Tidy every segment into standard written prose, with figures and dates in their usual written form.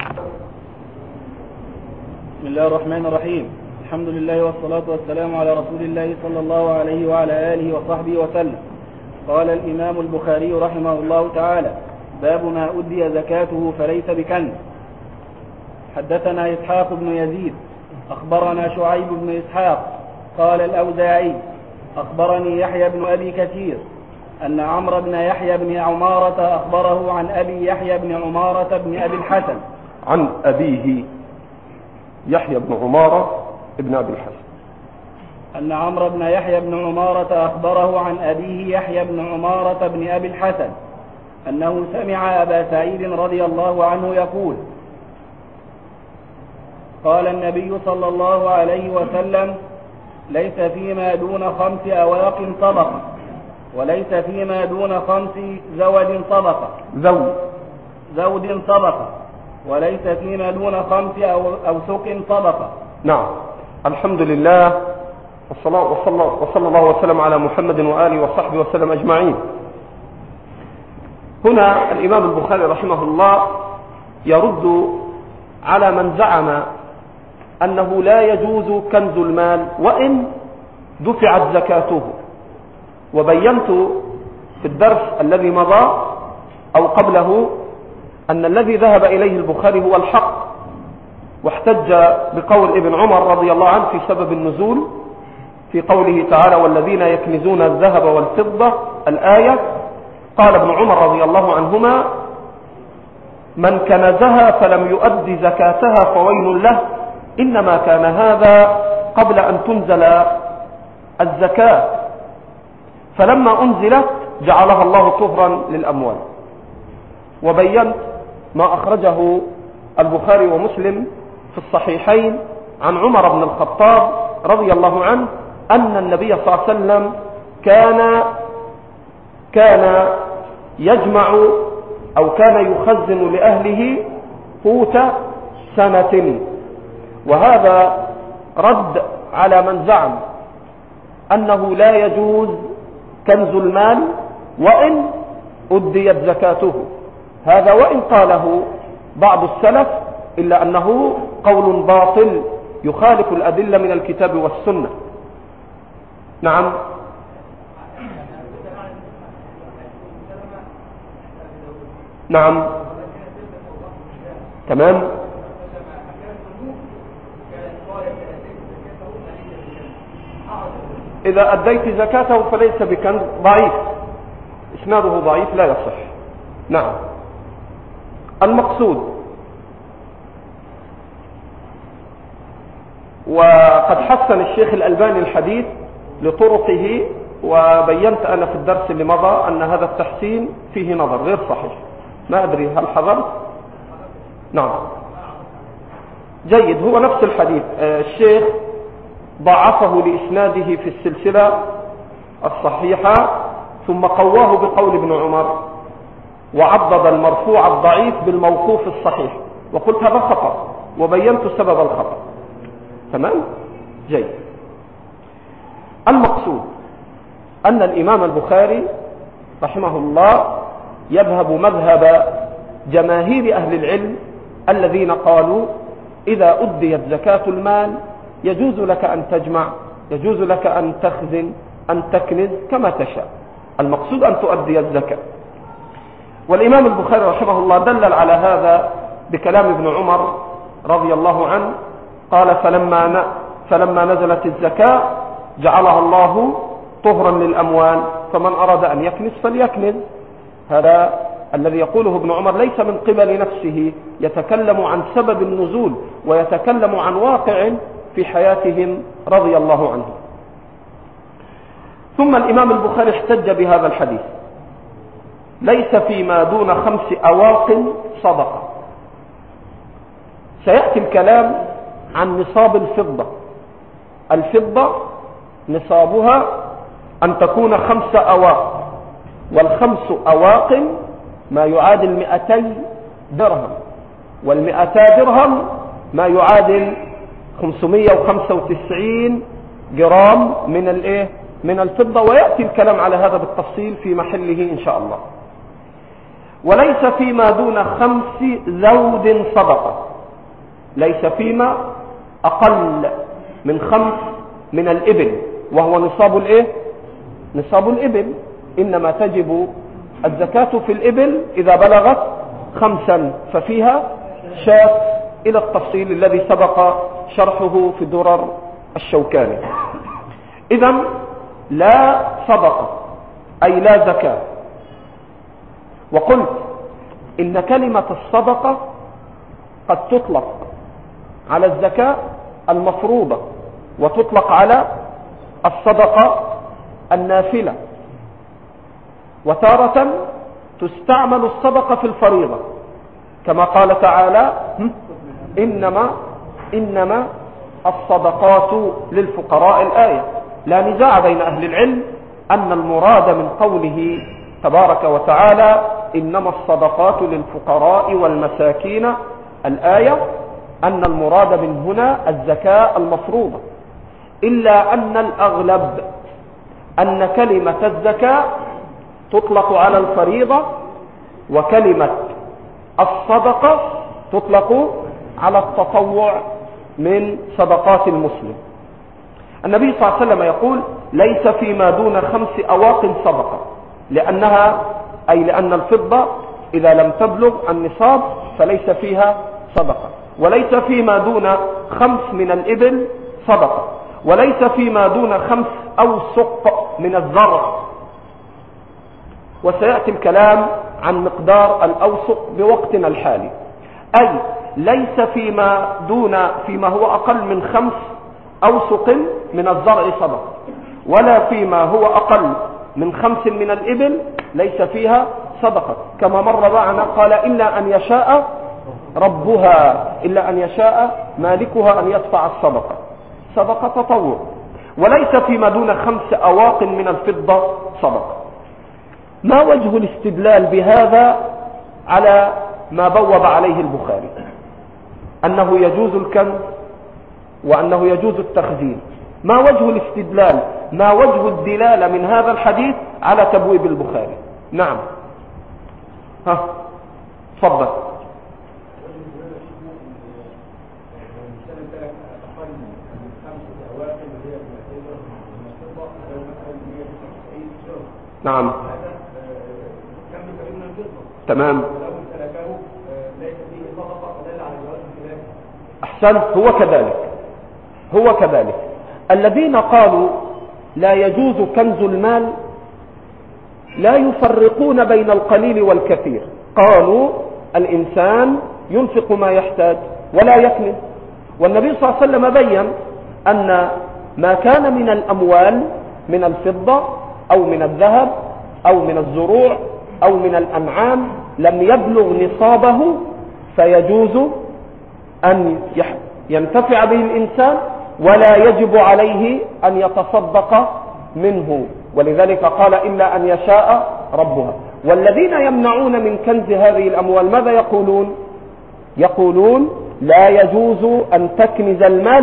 بسم الله الرحمن الرحيم. الحمد لله والصلاة والسلام على رسول الله صلى الله عليه وعلى آله وصحبه وسلم. قال الإمام البخاري رحمه الله تعالى: باب ما أدي زكاته فليس بكنز. حدثنا إسحاق بن يزيد أخبرنا شعيب بن إسحاق قال الأوزاعي أخبرني يحيى بن أبي كثير أن عمرو بن يحيى بن عمارة أخبره عن أبي يحيى بن عمارة بن أبي الحسن عن أبيه يحيى بن عمارة ابن أبي الحسن أن عمرو بن يحيى بن عمارة أخبره عن أبيه يحيى بن عمارة بن أبي الحسن أنه سمع أبا سعيد رضي الله عنه يقول: قال النبي صلى الله عليه وسلم: ليس فيما دون 5 أواق صدقة، وليس فيما دون 5 زود صدقة زود صدقة، وليس فيما دون 5 أوسق صدقة. نعم. الحمد لله وصلى الله وسلم على محمد وآله وصحبه وسلم أجمعين. هنا الإمام البخاري رحمه الله يرد على من زعم أنه لا يجوز كنز المال وإن دفعت زكاته. وبينت في الدرس الذي مضى أو قبله أن الذي ذهب إليه البخاري هو الحق، واحتج بقول ابن عمر رضي الله عنه في سبب النزول في قوله تعالى: والذين يكنزون الذهب والفضة الآية. قال ابن عمر رضي الله عنهما: من كنزها فلم يؤد زكاتها فويل له، إنما كان هذا قبل أن تنزل الزكاة، فلما أنزلت جعلها الله طهرا للأموال. وبينت ما أخرجه البخاري ومسلم في الصحيحين عن عمر بن الخطاب رضي الله عنه أن النبي صلى الله عليه وسلم كان يجمع أو كان يخزن لأهله قوت سنة. وهذا رد على من زعم أنه لا يجوز كنز المال وإن أديت زكاته. هذا وإن قاله بعض السلف إلا أنه قول باطل يخالف الأدلة من الكتاب والسنة. نعم. نعم تمام. إذا أديت زكاته فليس بكنز، ضعيف، إسناده ضعيف لا يصح. نعم. المقصود، وقد حسن الشيخ الألباني الحديث لطرقه، وبينت أنا في الدرس اللي مضى أن هذا التحسين فيه نظر غير صحيح. ما أدري هل حضرت؟ نعم جيد. هو نفس الحديث الشيخ ضعفه لإسناده في السلسلة الصحيحة، ثم قواه بقول ابن عمر، وعضد المرفوع الضعيف بالموقوف الصحيح، وقلت هذا خطأ وبينت سبب الخطأ. تمام جيد. المقصود أن الإمام البخاري رحمه الله يذهب مذهب جماهير أهل العلم الذين قالوا إذا أديت زكاة المال يجوز لك أن تجمع، يجوز لك أن تخزن، أن تكنز كما تشاء، المقصود أن تؤدي الزكاة. والإمام البخاري رحمه الله دلل على هذا بكلام ابن عمر رضي الله عنه قال: فلما نزلت الزكاة جعلها الله طهرا للأموال، فمن أراد أن يكنز فليكنز. هذا الذي يقوله ابن عمر ليس من قبل نفسه، يتكلم عن سبب النزول ويتكلم عن واقع في حياتهم رضي الله عنهم. ثم الإمام البخاري احتج بهذا الحديث: ليس فيما دون 5 أواق صدقة. سيأتي الكلام عن نصاب الفضة. الفضة نصابها أن تكون 5 أواق، وال5 أواق ما يعادل 200 درهم، وال200 درهم ما يعادل 595 جرام من الفضة. ويأتي الكلام على هذا بالتفصيل في محله إن شاء الله. وليس فيما دون 5 ذود صدقة، ليس فيما أقل من 5 من الإبل، وهو نصاب الإيه؟ نصاب الإبل. إنما تجب الزكاة في الإبل إذا بلغت 5 ففيها شاة، إلى التفصيل الذي سبق شرحه في درر الشوكاني. إذن لا صدقة أي لا زكاة. وقلت إن كلمة الصدقة قد تطلق على الزكاة المفروضة، وتطلق على الصدقة النافلة، وتارة تستعمل الصدقة في الفريضة، كما قال تعالى إنما الصدقات للفقراء. الآية لا نزاع بين أهل العلم أن المراد من قوله تبارك وتعالى إنما الصدقات للفقراء والمساكين، الآية أن المراد من هنا الزكاة المفروضة، إلا أن الأغلب أن كلمة الزكاة تطلق على الفريضة، وكلمة الصدقة تطلق على التطوع من صدقات المسلم. النبي صلى الله عليه وسلم يقول ليس فيما دون 5 أواق صدقة، لأن الفضة إذا لم تبلغ النصاب فليس فيها صدقة، وليس فيما دون 5 من الإبل صدقة، وليس فيما دون 5 أوسق من الزرع. وسيأتي الكلام عن مقدار الأوسق بوقتنا الحالي، أي ليس فيما هو أقل من 5 أوسق من الزرع صدقة، ولا فيما هو أقل من 5 من الإبل ليس فيها صدقة، كما مر معنا قال إلا أن يشاء ربها، إلا أن يشاء مالكها أن يدفع الصدقة، صدقة تطوع. وليس فيما دون 5 أواق من الفضة صدقة. ما وجه الاستدلال بهذا على ما بوب عليه البخاري، أنه يجوز الكنز وأنه يجوز التخزين؟ ما وجه الاستدلال، ما وجه الدلالة من هذا الحديث على تبويب البخاري؟ نعم، تفضل. نعم، تمام، أحسنت، هو كذلك. الذين قالوا لا يجوز كنز المال لا يفرقون بين القليل والكثير، قالوا الإنسان ينفق ما يحتاج ولا يكنز. والنبي صلى الله عليه وسلم بين أن ما كان من الأموال من الفضة أو من الذهب أو من الزروع أو من الأنعام لم يبلغ نصابه فيجوز أن ينتفع به الإنسان، ولا يجب عليه أن يتصدق منه، ولذلك قال إلا أن يشاء ربها. والذين يمنعون من كنز هذه الأموال ماذا يقولون؟ يقولون لا يجوز أن تكنز المال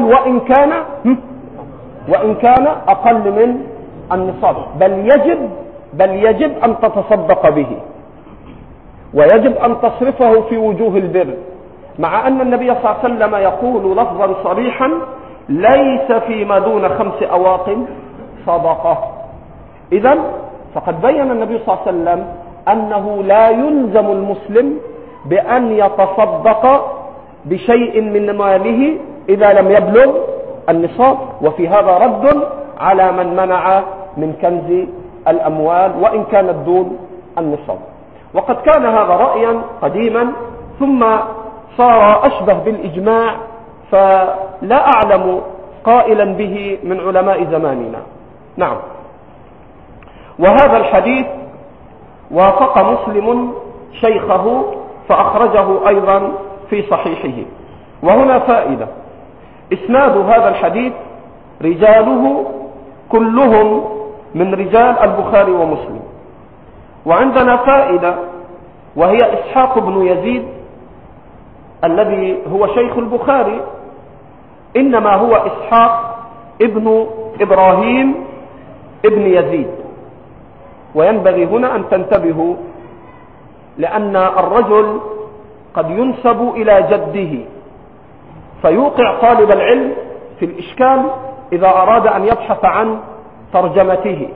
وإن كان أقل من النصاب، بل يجب أن تتصدق به، ويجب أن تصرفه في وجوه البر، مع أن النبي صلى الله عليه وسلم يقول لفظا صريحا ليس فيما دون 5 أواق صدقة. إذن فقد بين النبي صلى الله عليه وسلم أنه لا يلزم المسلم بأن يتصدق بشيء من ماله إذا لم يبلغ النصاب، وفي هذا رد على من منع من كنز الأموال وإن كانت دون النصاب. وقد كان هذا رأيا قديما ثم صار أشبه بالإجماع، فلا أعلم قائلا به من علماء زماننا. نعم. وهذا الحديث وافق مسلم شيخه فأخرجه أيضا في صحيحه. وهنا فائدة، إسناد هذا الحديث رجاله كلهم من رجال البخاري ومسلم. وعندنا فائدة وهي إسحاق بن يزيد الذي هو شيخ البخاري، إنما هو إسحاق ابن إبراهيم ابن يزيد. وينبغي هنا أن تنتبهوا لأن الرجل قد ينسب إلى جده فيوقع طالب العلم في الإشكال إذا أراد أن يبحث عن ترجمته،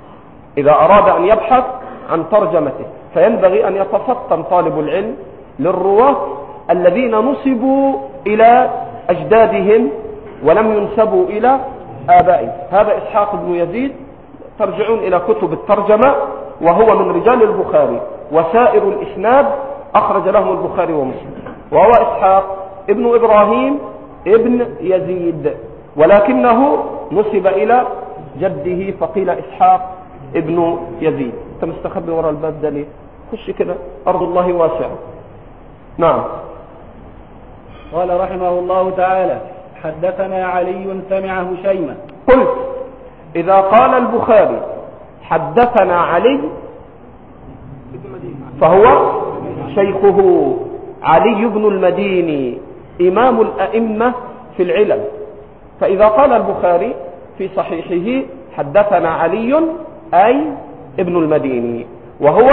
فينبغي أن يتفطن طالب العلم للرواة الذين نسبوا إلى أجدادهم ولم ينسبوا إلى آبائهم. هذا إسحاق بن يزيد، ترجعون إلى كتب الترجمة، وهو من رجال البخاري، وسائر الإسناد أخرج لهم البخاري ومسلم، وهو إسحاق ابن إبراهيم ابن يزيد، ولكنه نسب إلى جده فقيل إسحاق ابن يزيد. أنت مستخبي وراء الباب ده ليه؟ خش كده، أرض الله واسعة. نعم. قال رحمه الله تعالى: حدثنا علي سمع هشيما. قلت: إذا قال البخاري حدثنا علي فهو شيخه علي بن المديني إمام الأئمة في العلل. فإذا قال البخاري في صحيحه حدثنا علي أي ابن المديني، وهو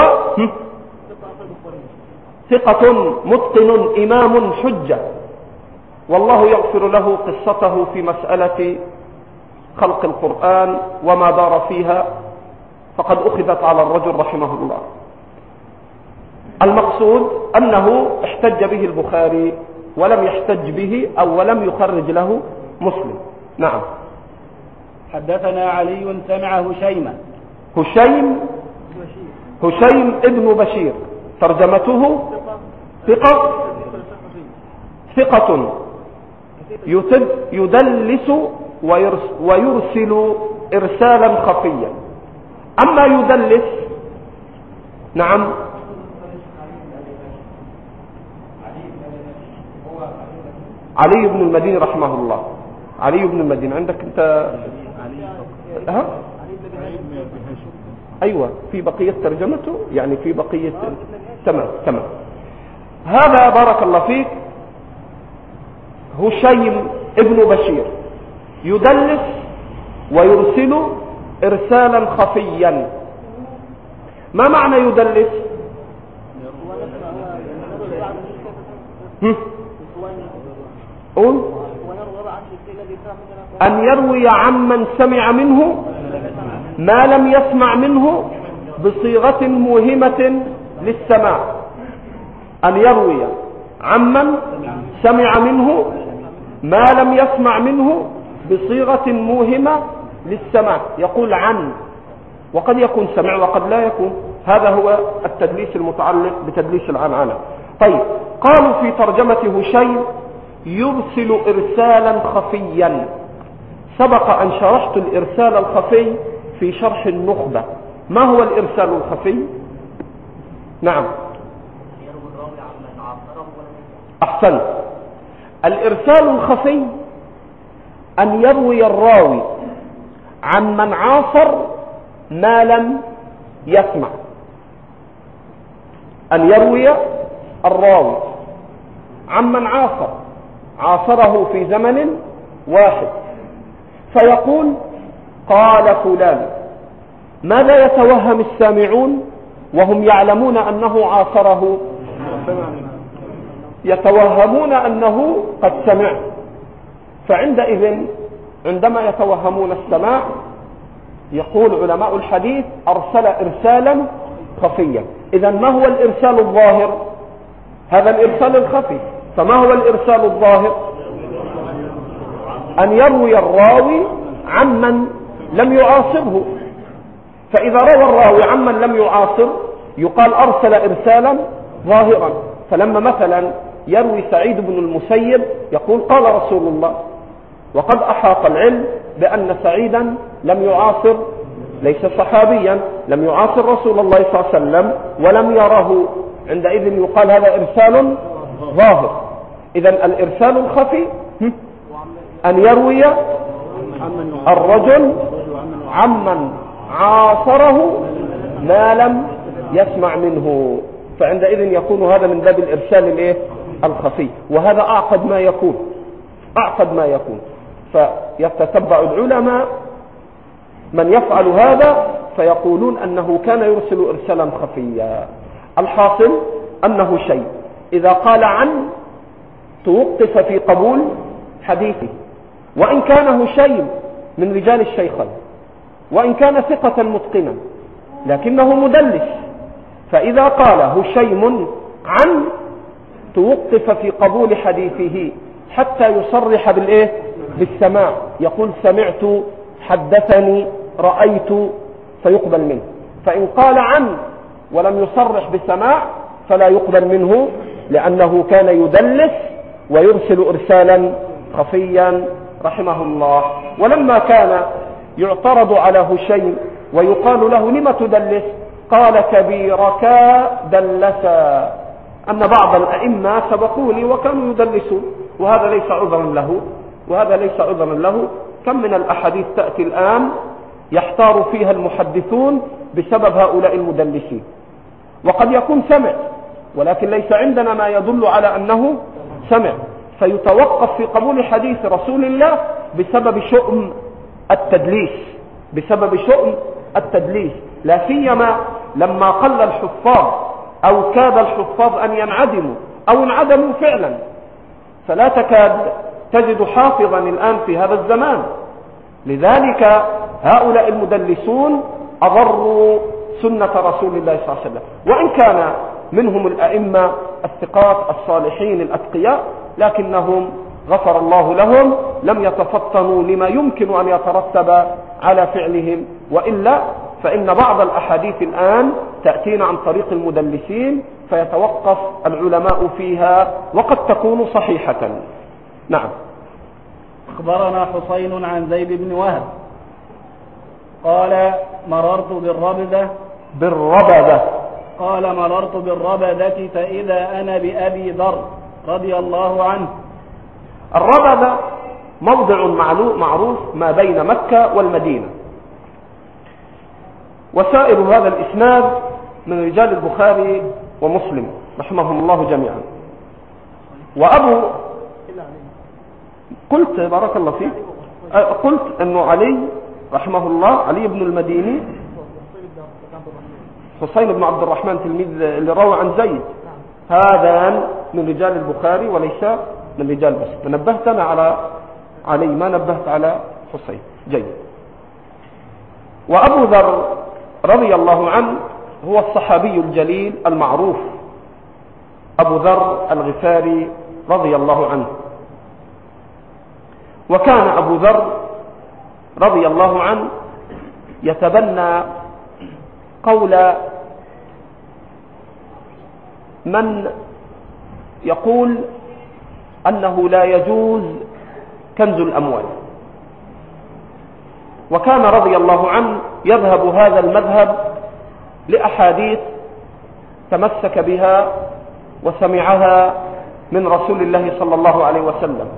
ثقة متقن إمام حجة، والله يغفر له قصته في مسألة خلق القرآن وما دار فيها، فقد أخذت على الرجل رحمه الله. المقصود أنه احتج به البخاري ولم يحتج به أو ولم يخرج له مسلم. نعم. حدثنا علي سمع هشيما. هشيم ابن بشير، ترجمته ثقة يدلس ويرسل إرسالا خفيا. أما يدلس، نعم، علي بن المديني رحمه الله. علي بن المديني عندك أنت؟ ها؟ أيوة، في بقية ترجمته، يعني في بقية. تمام. هذا بارك الله فيك هشيم ابن بشير يدلس ويرسل إرسالا خفيا. ما معنى يدلس؟ قول. أن يروي عمن سمع منه ما لم يسمع منه بصيغة موهمة للسماع. أن يروي عمن سمع منه ما لم يسمع منه بصيغة موهمة للسماع، يقول عن، وقد يكون سمع وقد لا يكون. هذا هو التدليس المتعلق بتدليس العنعنة. طيب، قالوا في ترجمة هشيم يرسل إرسالا خفيا. سبق أن شرحت الإرسال الخفي في شرح النخبة. ما هو الإرسال الخفي؟ نعم، أحسن. الإرسال الخفي أن يروي الراوي عن من عاصر ما لم يسمع. أن يروي الراوي عن من عاصره في زمن واحد، فيقول قال فلان. ماذا يتوهم السامعون وهم يعلمون أنه عاصره؟ يتوهمون أنه قد سمع. فعندئذ عندما يتوهمون السماع يقول علماء الحديث أرسل إرسالا خفيا. إذن ما هو الإرسال الظاهر؟ هذا الإرسال الخفي. فما هو الإرسال الظاهر؟ أن يروي الراوي عمن لم يعاصره. فإذا روى الراوي عمن لم يعاصر يقال أرسل إرسالا ظاهرا. فلما مثلا يروي سعيد بن المسيب يقول قال رسول الله، وقد أحاط العلم بأن سعيدا لم يعاصر، ليس صحابيا، لم يعاصر رسول الله صلى الله عليه وسلم ولم يره، عندئذ يقال هذا إرسال ظاهر. إذن الإرسال الخفي أن يروي الرجل عمن عاصره ما لم يسمع منه، فعندئذ يكون هذا من باب الإرسال الخفي. وهذا أعقد ما يكون. فيتتبع العلماء من يفعل هذا فيقولون أنه كان يرسل إرسالا خفيا. الحاصل أنه شيء إذا قال عن توقف في قبول حديثه، وإن كان شيء من رجال الشيخين، وإن كان ثقة متقنا، لكنه مدلس، فإذا قال شيء عن توقف في قبول حديثه حتى يصرح بالسماع، يقول سمعت، حدثني، رأيت، فيقبل منه. فإن قال عن ولم يصرح بالسماع فلا يقبل منه، لأنه كان يدلس ويرسل إرسالا خفيا رحمه الله. ولما كان يعترض على هشيم ويقال له لم تدلس، قال كبيرك دلسا، أن بعض الأئمة سبقوني وكانوا يدلسون، وهذا ليس عذرا له. كم من الأحاديث تأتي الآن يحتار فيها المحدثون بسبب هؤلاء المدلسين، وقد يكون سمع ولكن ليس عندنا ما يدل على أنه سمع، فيتوقف في قبول حديث رسول الله بسبب شؤم التدليس، لا سيما لما قل الحفاظ أو كاد الحفاظ أن ينعدموا أو انعدموا فعلا، فلا تكاد تجد حافظا الآن في هذا الزمان. لذلك هؤلاء المدلسون أضروا سنة رسول الله صلى الله عليه وسلم، وإن كان منهم الأئمة الثقات الصالحين الأتقياء، لكنهم غفر الله لهم لم يتفطنوا لما يمكن أن يترتب على فعلهم، وإلا فإن بعض الأحاديث الآن تأتينا عن طريق المدلسين فيتوقف العلماء فيها وقد تكون صحيحة. نعم. أخبرنا حسين عن زيد بن وهب قال مررت بالربذة فإذا أنا بأبي ذر رضي الله عنه. الربذة موضع معروف ما بين مكة والمدينة، وسائر هذا الإسناد من رجال البخاري ومسلم رحمهم الله جميعا. قلت بارك الله فيك، قلت أنه علي رحمه الله، علي بن المديني، حسين بن عبد الرحمن تلميذ اللي روى عن زيد، هذا من رجال البخاري وليس من رجال مسلم. نبهت أنا على علي ما نبهت على حسين. جيد. وأبو ذر رضي الله عنه هو الصحابي الجليل المعروف، أبو ذر الغفاري رضي الله عنه. وكان أبو ذر رضي الله عنه يتبنى قول من يقول أنه لا يجوز كنز الأموال، وكان رضي الله عنه يذهب هذا المذهب لأحاديث تمسك بها وسمعها من رسول الله صلى الله عليه وسلم.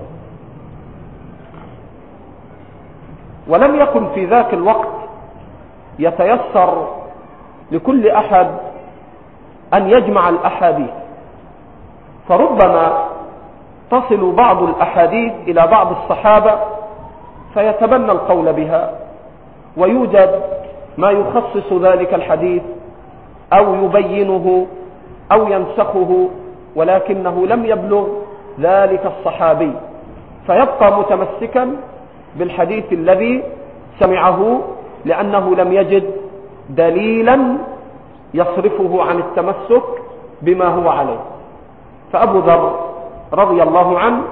ولم يكن في ذاك الوقت يتيسر لكل أحد أن يجمع الأحاديث، فربما تصل بعض الأحاديث إلى بعض الصحابة فيتبنى القول بها، ويوجد ما يخصص ذلك الحديث أو يبينه أو ينسخه، ولكنه لم يبلغ ذلك الصحابي، فيبقى متمسكا بالحديث الذي سمعه، لأنه لم يجد دليلا يصرفه عن التمسك بما هو عليه. فأبو ذر رضي الله عنه،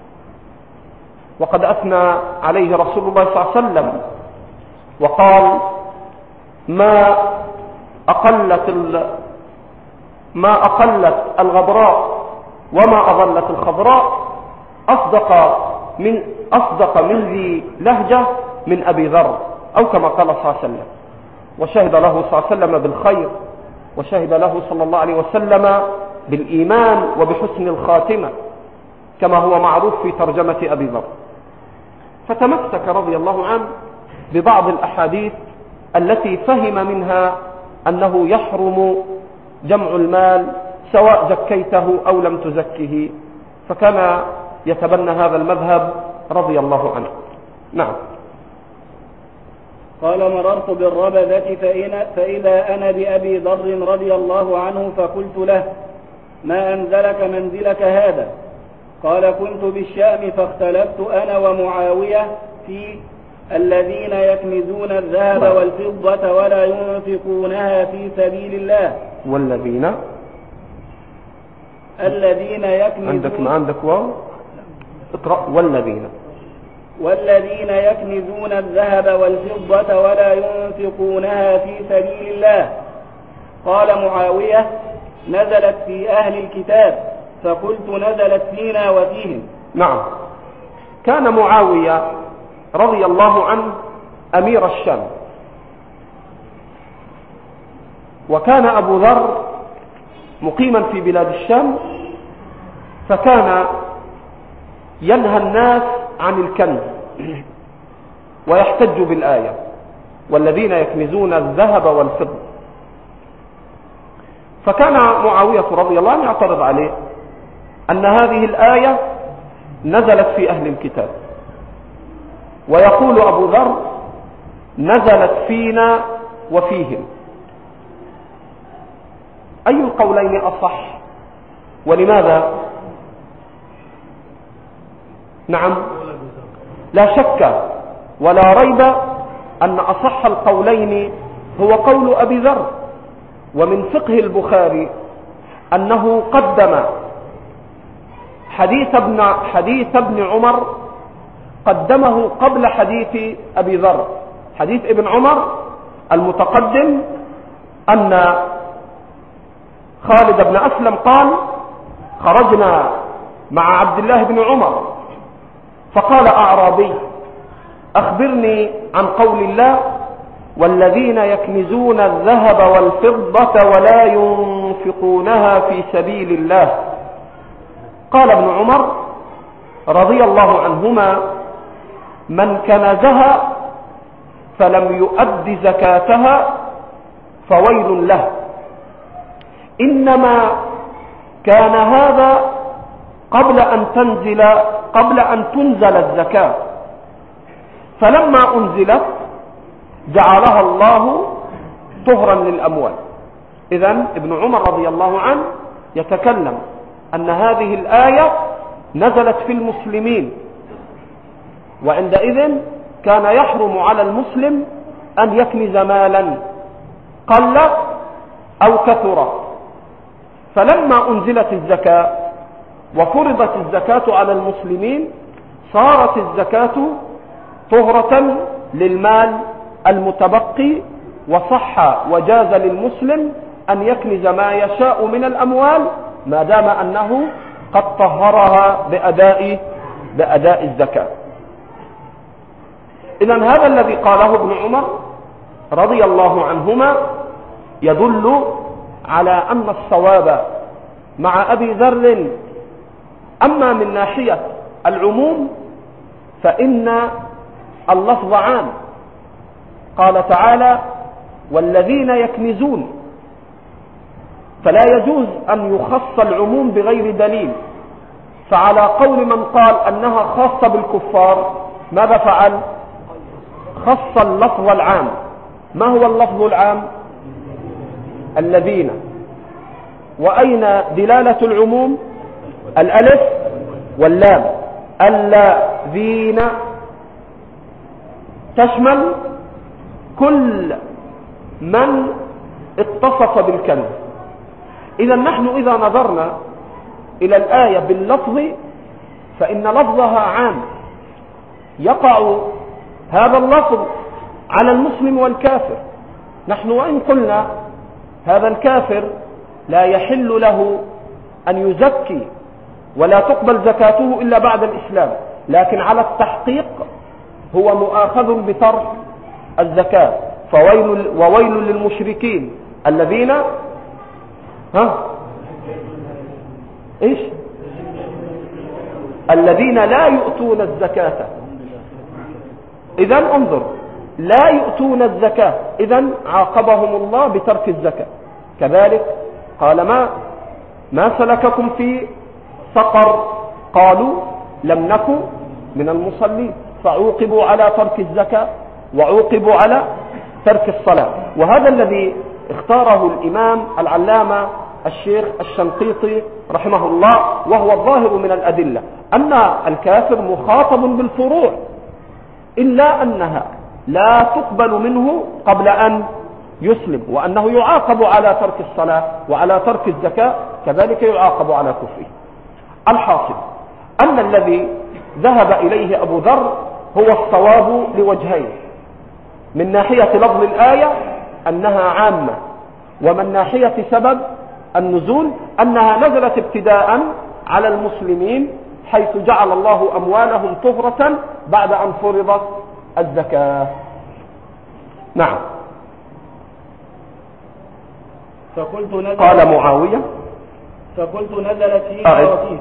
وقد أثنى عليه رسول الله صلى الله عليه وسلم وقال ما أقلت الغبراء وما أظلت الخضراء أصدق من ذي لهجة من أبي ذر، أو كما قال صلى الله عليه وسلم. وشهد له صلى الله عليه وسلم بالخير، وشهد له صلى الله عليه وسلم بالإيمان وبحسن الخاتمة، كما هو معروف في ترجمة أبي ذر. فتمسك رضي الله عنه ببعض الأحاديث التي فهم منها أنه يحرم جمع المال سواء زكيته أو لم تزكه، فكان يتبنى هذا المذهب رضي الله عنه. نعم. قال مررت بالربذة فإذا أنا بأبي ذر رضي الله عنه فقلت له ما أنزلك منزلك هذا؟ قال كنت بالشام فاختلفت أنا ومعاوية في الذين يكنزون الذهب والفضة ولا ينفقونها في سبيل الله. الذين يكنزون عندك واو اقرأ والذين يكنزون الذهب والفضة ولا ينفقونها في سبيل الله. قال معاوية نزلت في أهل الكتاب، فقلت نزلت فينا وفيهم. نعم، كان معاوية رضي الله عنه أمير الشام، وكان أبو ذر مقيما في بلاد الشام، فكان ينهى الناس عن الكنز ويحتج بالآية والذين يكنزون الذهب والفضة. فكان معاوية رضي الله عنه يعترض عليه أن هذه الآية نزلت في أهل الكتاب، ويقول أبو ذر نزلت فينا وفيهم. أي القولين أصح ولماذا؟ نعم، لا شك ولا ريب أن أصح القولين هو قول أبي ذر. ومن فقه البخاري أنه قدم حديث ابن عمر، قدمه قبل حديث أبي ذر. حديث ابن عمر المتقدم أن خالد بن أسلم قال خرجنا مع عبد الله بن عمر فقال أعرابي أخبرني عن قول الله والذين يكنزون الذهب والفضة ولا ينفقونها في سبيل الله. قال ابن عمر رضي الله عنهما من كنزها فلم يؤد زكاتها فويل له، إنما كان هذا قبل أن تنزل الزكاة، فلما أنزلت جعلها الله طهرا للأموال. إذن ابن عمر رضي الله عنه يتكلم أن هذه الآية نزلت في المسلمين، وعندئذ كان يحرم على المسلم أن يكنز مالا قل أو كثر. فلما أنزلت الزكاة وفرضت الزكاة على المسلمين صارت الزكاة طهرة للمال المتبقي، وصح وجاز للمسلم أن يكنز ما يشاء من الأموال ما دام أنه قد طهرها بأداء الزكاة. إذن هذا الذي قاله ابن عمر رضي الله عنهما يدل على أن الصواب مع أبي ذر. أما من ناحية العموم فإن اللفظ عام، قال تعالى والذين يكنزون، فلا يجوز أن يخص العموم بغير دليل. فعلى قول من قال أنها خاصة بالكفار ماذا فعل؟ خص اللفظ العام. ما هو اللفظ العام؟ الذين. وأين دلالة العموم؟ الألف واللام. الذين تشمل كل من اتصف بالكنز. إذا نحن إذا نظرنا إلى الآية باللفظ فإن لفظها عام، يقع هذا اللفظ على المسلم والكافر. نحن وإن قلنا هذا الكافر لا يحل له أن يزكي ولا تقبل زكاته إلا بعد الإسلام، لكن على التحقيق هو مؤاخذ بترك الزكاة. وويل للمشركين الذين الذين لا يؤتون الزكاة. إذن انظر، لا يؤتون الزكاة، إذن عاقبهم الله بترك الزكاة. كذلك قال ما سلككم في سقر؟ قالوا لم نكن من المصلين، فعوقبوا على ترك الزكاة وعوقبوا على ترك الصلاة. وهذا الذي اختاره الإمام العلامة الشيخ الشنقيطي رحمه الله، وهو الظاهر من الأدلة أن الكافر مخاطب بالفروع، إلا أنها لا تقبل منه قبل أن يسلم، وأنه يعاقب على ترك الصلاة وعلى ترك الزكاة، كذلك يعاقب على كفره. الحاصل أن الذي ذهب إليه أبو ذر هو الصواب لوجهين: من ناحية لفظ الآية أنها عامة، ومن ناحية سبب النزول أنها نزلت ابتداء على المسلمين، حيث جعل الله أموالهم طهرة بعد أن فرضت الزكاة. نعم. قال معاوية فقلت نزلت فينا وفيه.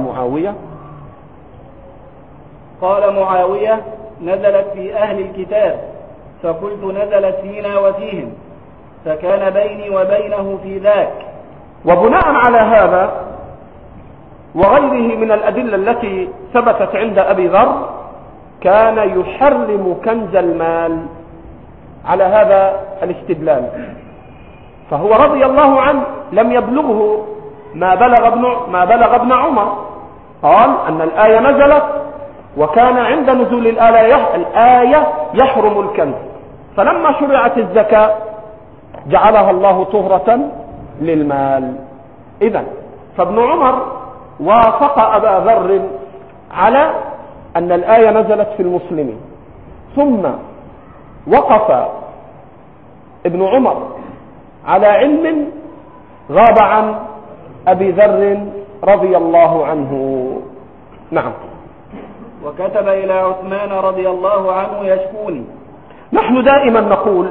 قال معاوية نزلت في أهل الكتاب، فقلت نزلت فينا وفيهم، فكان بيني وبينه في ذاك. وبناء على هذا وغيره من الأدلة التي ثبتت عند أبي ذر، كان يحرم كنز المال على هذا الاستدلال. فهو رضي الله عنه لم يبلغه ما بلغ ابن عمر، قال أن الآية نزلت وكان عند نزول الآية يحرم الكنز، فلما شرعت الزكاة جعلها الله طهرة للمال. إذن فابن عمر وافق أبا ذر على أن الآية نزلت في المسلمين، ثم وقف ابن عمر على علم غاب عن أبي ذر رضي الله عنه. نعم. وكتب إلى عثمان رضي الله عنه يشكوني. نحن دائما نقول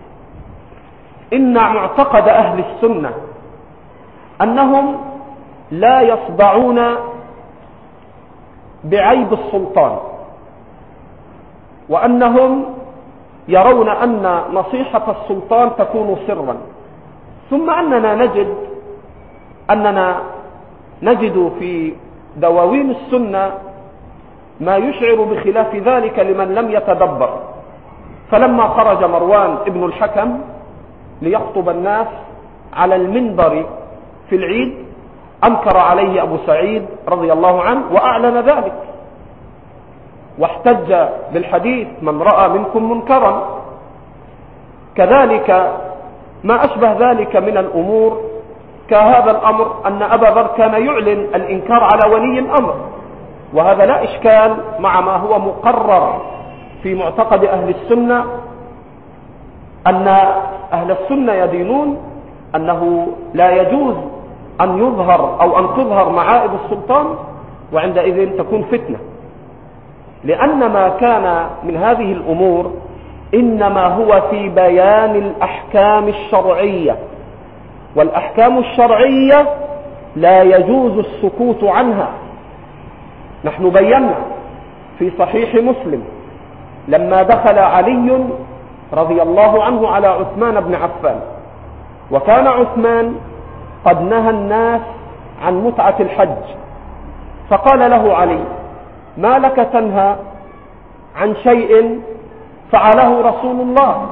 إن معتقد أهل السنة أنهم لا يصدعون بعيب السلطان، وأنهم يرون أن نصيحة السلطان تكون سرا، ثم أننا نجد في دواوين السنة ما يشعر بخلاف ذلك لمن لم يتدبر. فلما خرج مروان ابن الحكم ليخطب الناس على المنبر في العيد، أنكر عليه أبو سعيد رضي الله عنه وأعلن ذلك، واحتج بالحديث: من رأى منكم منكرا. كذلك ما أشبه ذلك من الأمور كهذا الأمر، أن أبا ذر كان يعلن الإنكار على ولي الأمر، وهذا لا إشكال مع ما هو مقرر في معتقد أهل السنة، أن أهل السنة يدينون أنه لا يجوز أن يظهر أو أن تظهر معائب السلطان، وعندئذ تكون فتنة، لأن ما كان من هذه الأمور إنما هو في بيان الأحكام الشرعية، والأحكام الشرعية لا يجوز السكوت عنها. نحن بينا في صحيح مسلم لما دخل علي رضي الله عنه على عثمان بن عفان، وكان عثمان قد نهى الناس عن متعة الحج، فقال له علي: ما لك تنهى عن شيء فعله رسول الله؟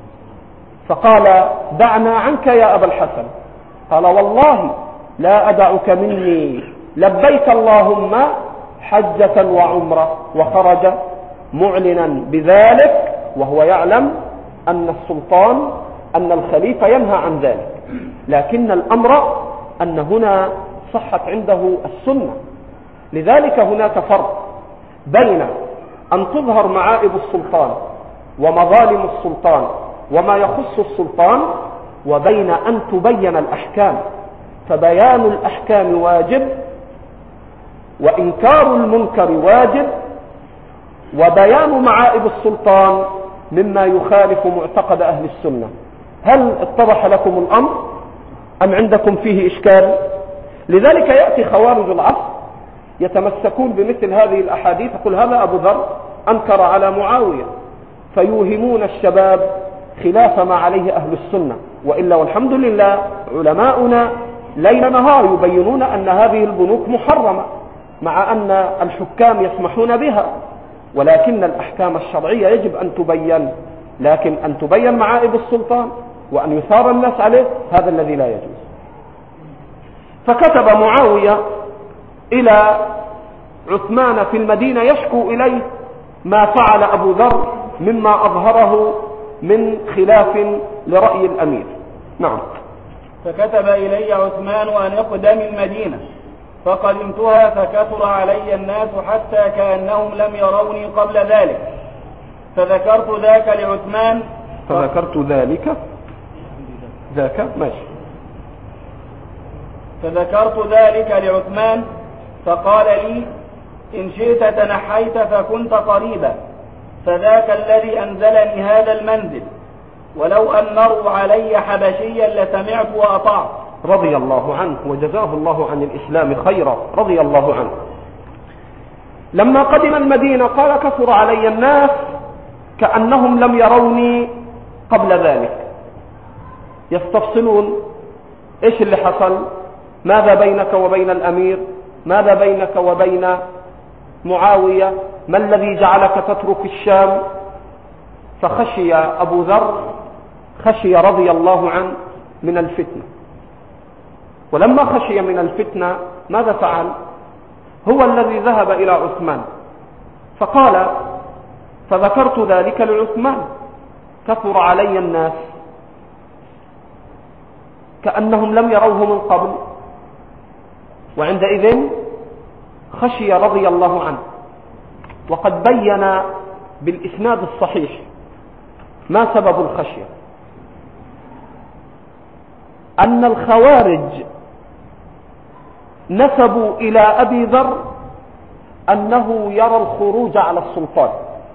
فقال: دعنا عنك يا أبا الحسن. قال: والله لا أدعك مني، لبيك اللهم حجة وعمرة. وخرج معلنا بذلك وهو يعلم أن السلطان أن الخليفة ينهى عن ذلك، لكن الأمر أن هنا صحت عنده السنة. لذلك هناك فرق بين أن تظهر معائب السلطان ومظالم السلطان وما يخص السلطان، وبين أن تبين الأحكام. فبيان الأحكام واجب، وإنكار المنكر واجب، وبيان معائب السلطان مما يخالف معتقد أهل السنة. هل اتضح لكم الأمر أم عندكم فيه إشكال؟ لذلك يأتي خوارج العصر يتمسكون بمثل هذه الأحاديث، يقول: هذا أبو ذر أنكر على معاوية، فيوهمون الشباب خلاف ما عليه أهل السنة. وإلا والحمد لله علماؤنا ليل نهار يبينون أن هذه البنوك محرمة، مع أن الحكام يسمحون بها. ولكن الأحكام الشرعية يجب أن تبين، لكن أن تبين معائب السلطان وأن يثار الناس عليه هذا الذي لا يجوز. فكتب معاوية إلى عثمان في المدينة يشكو إليه ما فعل أبو ذر مما أظهره من خلاف لرأي الأمير. نعم. فكتب إلي عثمان أن أقدم المدينة، فقدمتها فكثر علي الناس حتى كأنهم لم يروني قبل ذلك، فذكرت ذاك لعثمان. فذكرت ذاك ماشي. فذكرت ذلك لعثمان فقال لي: إن شئت تنحيت فكنت قريبا، فذاك الذي أنزلني هذا المنزل، ولو أمروا علي حبشيا لسمعت وأطعت. رضي الله عنه وجزاه الله عن الإسلام خيرا، رضي الله عنه. لما قدم المدينة قال: كثر علي الناس كأنهم لم يروني قبل ذلك. يستفصلون إيش اللي حصل، ماذا بينك وبين الأمير، ماذا بينك وبين معاوية، ما الذي جعلك تترك الشام. فخشي أبو ذر، خشي رضي الله عنه من الفتنة. ولما خشي من الفتنة ماذا فعل؟ هو الذي ذهب إلى عثمان فقال: فذكرت ذلك لعثمان، كثر علي الناس كأنهم لم يروه من قبل. وعندئذ خشي رضي الله عنه، وقد بين بالإسناد الصحيح ما سبب الخشية. أن الخوارج نسبوا إلى أبي ذر أنه يرى الخروج على السلطان.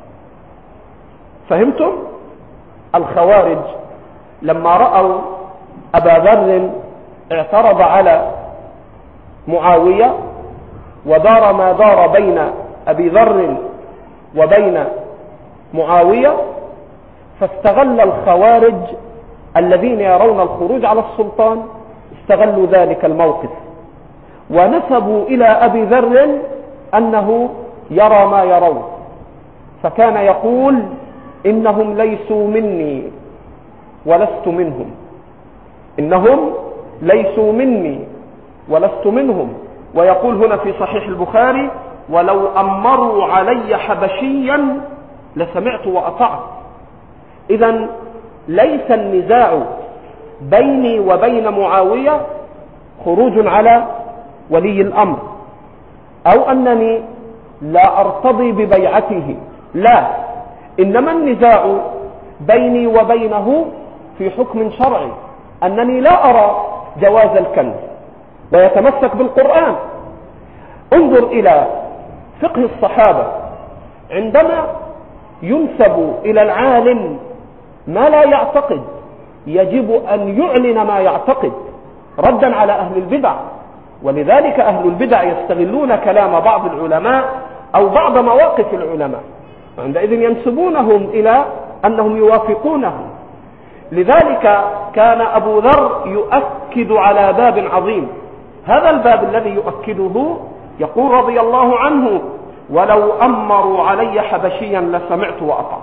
فهمتم؟ الخوارج لما رأوا أبا ذر اعترض على معاوية ودار ما دار بين أبي ذر وبين معاوية، فاستغل الخوارج الذين يرون الخروج على السلطان استغلوا ذلك الموقف ونسبوا إلى أبي ذر أنه يرى ما يرون، فكان يقول: إنهم ليسوا مني ولست منهم، إنهم ليسوا مني ولست منهم. ويقول هنا في صحيح البخاري: ولو أمروا علي حبشيا لسمعت وأطعت. إذن ليس النزاع بيني وبين معاوية خروج على ولي الأمر أو أنني لا أرتضي ببيعته، لا، إنما النزاع بيني وبينه في حكم شرعي، أنني لا أرى جواز الكنز ويتمسك بالقرآن. انظر إلى فقه الصحابة، عندما ينسب إلى العالم ما لا يعتقد يجب أن يعلن ما يعتقد ردا على أهل البدع. ولذلك أهل البدع يستغلون كلام بعض العلماء أو بعض مواقف العلماء، وعندئذ ينسبونهم إلى أنهم يوافقونهم. لذلك كان أبو ذر يؤكد على باب عظيم، هذا الباب الذي يؤكده يقول رضي الله عنه: ولو أمروا علي حبشيا لسمعت وأطعت.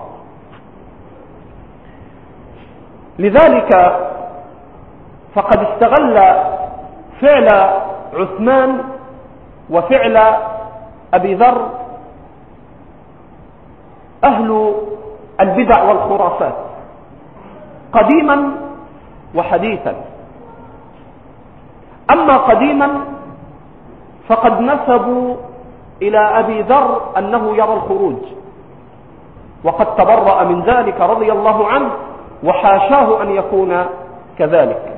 لذلك فقد استغل فعل عثمان وفعل أبي ذر أهل البدع والخرافات قديما وحديثا. أما قديما فقد نسبوا إلى أبي ذر أنه يرى الخروج، وقد تبرأ من ذلك رضي الله عنه وحاشاه أن يكون كذلك.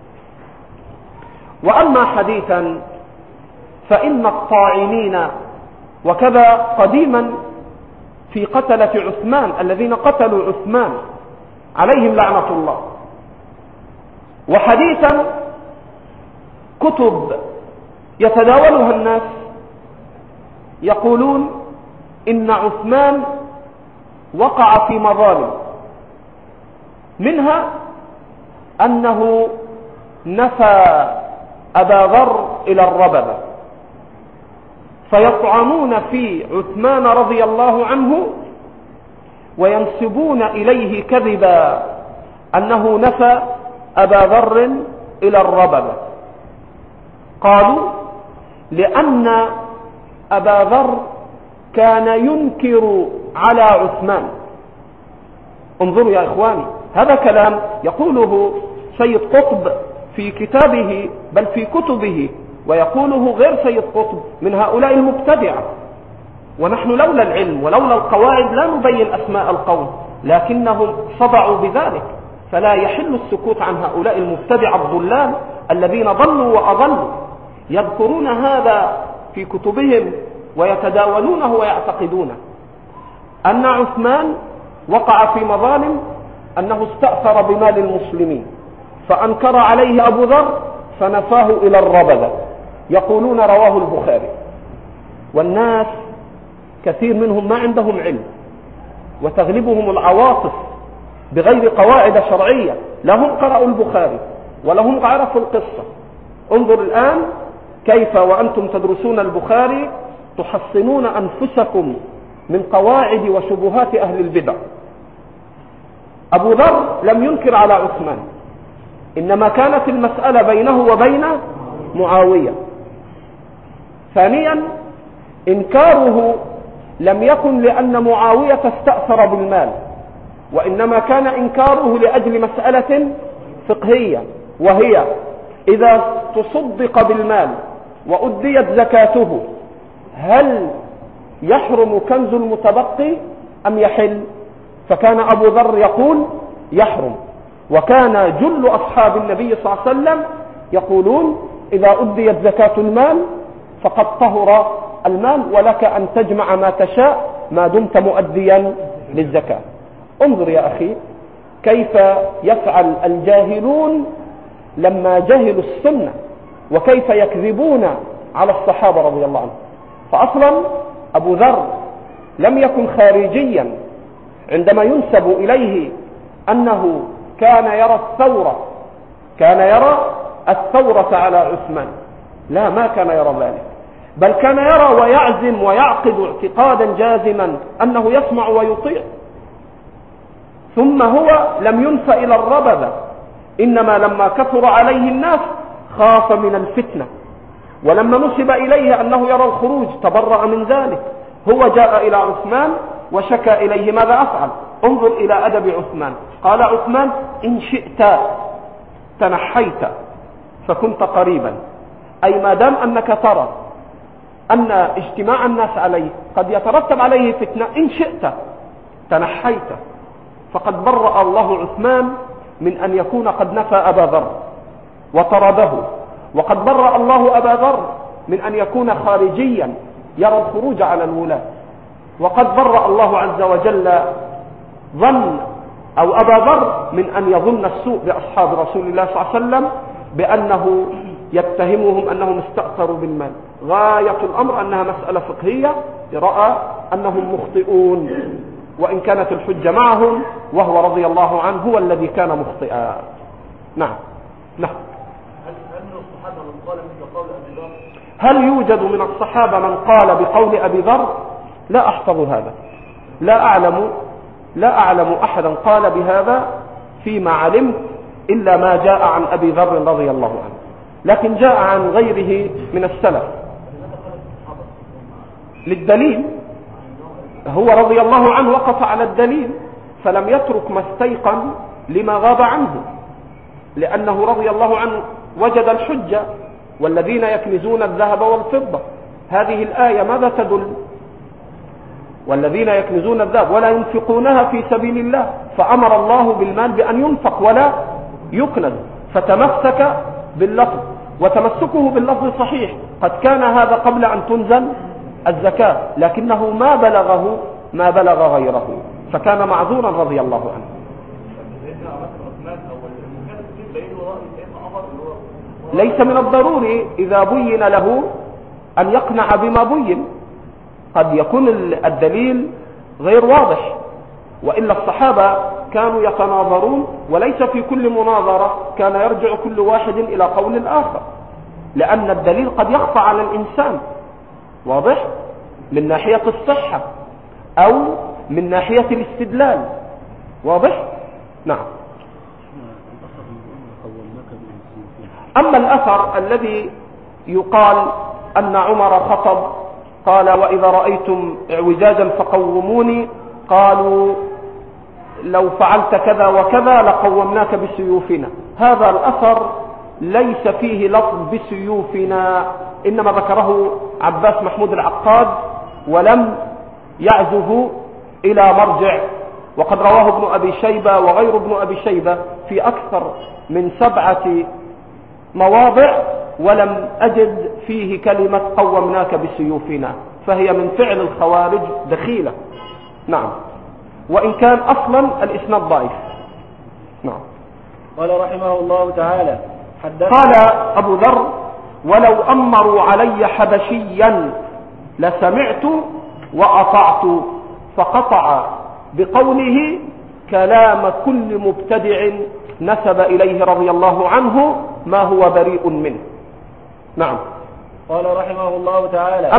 وأما حديثا فإن الطاعنين وكذا قديما في قتلة عثمان الذين قتلوا عثمان عليهم لعنة الله، وحديثا كتب يتداولها الناس يقولون إن عثمان وقع في مظالم، منها أنه نفى أبا ذر إلى الربذة، فيطعنون في عثمان رضي الله عنه وينسبون إليه كذبا أنه نفى أبا ذر إلى الربذة. قالوا لأن أبا ذر كان ينكر على عثمان. انظروا يا إخواني، هذا كلام يقوله سيد قطب في كتابه بل في كتبه، ويقوله غير سيد قطب من هؤلاء المبتدعة. ونحن لولا العلم ولولا القواعد لا نبين أسماء القوم، لكنهم صدعوا بذلك، فلا يحل السكوت عن هؤلاء المبتدعة الضلال الذين ضلوا وأضلوا، يذكرون هذا في كتبهم ويتداولونه ويعتقدونه أن عثمان وقع في مظالم، أنه استأثر بمال المسلمين فأنكر عليه أبو ذر فنفاه إلى الربذة. يقولون رواه البخاري. والناس كثير منهم ما عندهم علم وتغلبهم العواطف بغير قواعد شرعية، لهم قرأوا البخاري ولهم عرفوا القصة. انظر الآن كيف وأنتم تدرسون البخاري تحصنون أنفسكم من قواعد وشبهات أهل البدع. أبو ذر لم ينكر على عثمان، إنما كانت المسألة بينه وبين معاوية. ثانيا إنكاره لم يكن لأن معاوية استأثر بالمال، وإنما كان إنكاره لأجل مسألة فقهية، وهي إذا تصدق بالمال وأديت زكاته هل يحرم كنز المتبقي أم يحل؟ فكان أبو ذر يقول يحرم، وكان جل أصحاب النبي صلى الله عليه وسلم يقولون إذا أديت زكاة المال فقد طهر المال، ولك أن تجمع ما تشاء ما دمت مؤديا للزكاة. انظر يا أخي كيف يفعل الجاهلون لما جهلوا السنة، وكيف يكذبون على الصحابة رضي الله عنهم. فأصلا أبو ذر لم يكن خارجيا عندما ينسب إليه أنه كان يرى الثورة على عثمان. لا، ما كان يرى ذلك، بل كان يرى ويعزم ويعقد اعتقادا جازما أنه يسمع ويطيع. ثم هو لم ينف إلى الربذة، إنما لما كثر عليه الناس خاف من الفتنة، ولما نسب إليه أنه يرى الخروج تبرأ من ذلك. هو جاء إلى عثمان وشكى إليه، ماذا أفعل؟ انظر إلى أدب عثمان. قال عثمان إن شئت تنحيت فكنت قريبا، أي ما دام أنك ترى أن اجتماع الناس عليه قد يترتب عليه فتنة، إن شئت تنحيت. فقد برأ الله عثمان من أن يكون قد نفى أبا ذر وطرده، وقد برأ الله أبا ذر من أن يكون خارجيا يرى الخروج على الولاة، وقد برأ الله عز وجل ظن أو أبا ذر من أن يظن السوء بأصحاب رسول الله صلى الله عليه وسلم بأنه يتهمهم أنهم استأثروا بالمال. غاية الأمر أنها مسألة فقهية، رأى أنهم مخطئون وإن كانت الحجة معهم، وهو رضي الله عنه هو الذي كان مخطئا. نعم. هل يوجد من الصحابة من قال بقول أبي ذر؟ لا أحفظ هذا، لا أعلم أحدا قال بهذا فيما علمت إلا ما جاء عن أبي ذر رضي الله عنه، لكن جاء عن غيره من السلف للدليل. هو رضي الله عنه وقف على الدليل فلم يترك ما استيقن لما غاب عنه، لأنه رضي الله عنه وجد الحجة والذين يكنزون الذهب والفضة. هذه الآية ماذا تدل؟ والذين يكنزون الذهب ولا ينفقونها في سبيل الله، فأمر الله بالمال بأن ينفق ولا يكنز، فتمسك باللفظ، وتمسكه باللفظ صحيح. قد كان هذا قبل أن تنزل الزكاة، لكنه ما بلغ غيره، فكان معذورا رضي الله عنه. ليس من الضروري إذا بين له أن يقنع بما بين، قد يكون الدليل غير واضح، وإلا الصحابة كانوا يتناظرون، وليس في كل مناظرة كان يرجع كل واحد إلى قول الآخر، لأن الدليل قد يخفى على الإنسان، واضح؟ من ناحية الصحة أو من ناحية الاستدلال. واضح؟ نعم. أما الأثر الذي يقال أن عمر خطب قال وإذا رأيتم اعوجاجا فقوموني، قالوا لو فعلت كذا وكذا لقومناك بسيوفنا، هذا الأثر ليس فيه لفظ بسيوفنا، إنما ذكره عباس محمود العقاد ولم يعزه إلى مرجع، وقد رواه ابن أبي شيبة وغير ابن أبي شيبة في أكثر من 7 مواضع، ولم أجد فيه كلمة قومناك بسيوفنا، فهي من فعل الخوارج دخيلة. نعم، وإن كان أصلا الإسناد ضعيف. نعم. قال رحمه الله تعالى قال أبو ذر ولو أمروا علي حبشيا لسمعت وأطعت، فقطع بقوله كلام كل مبتدع نسب إليه رضي الله عنه ما هو بريء منه. نعم. قال رحمه الله تعالى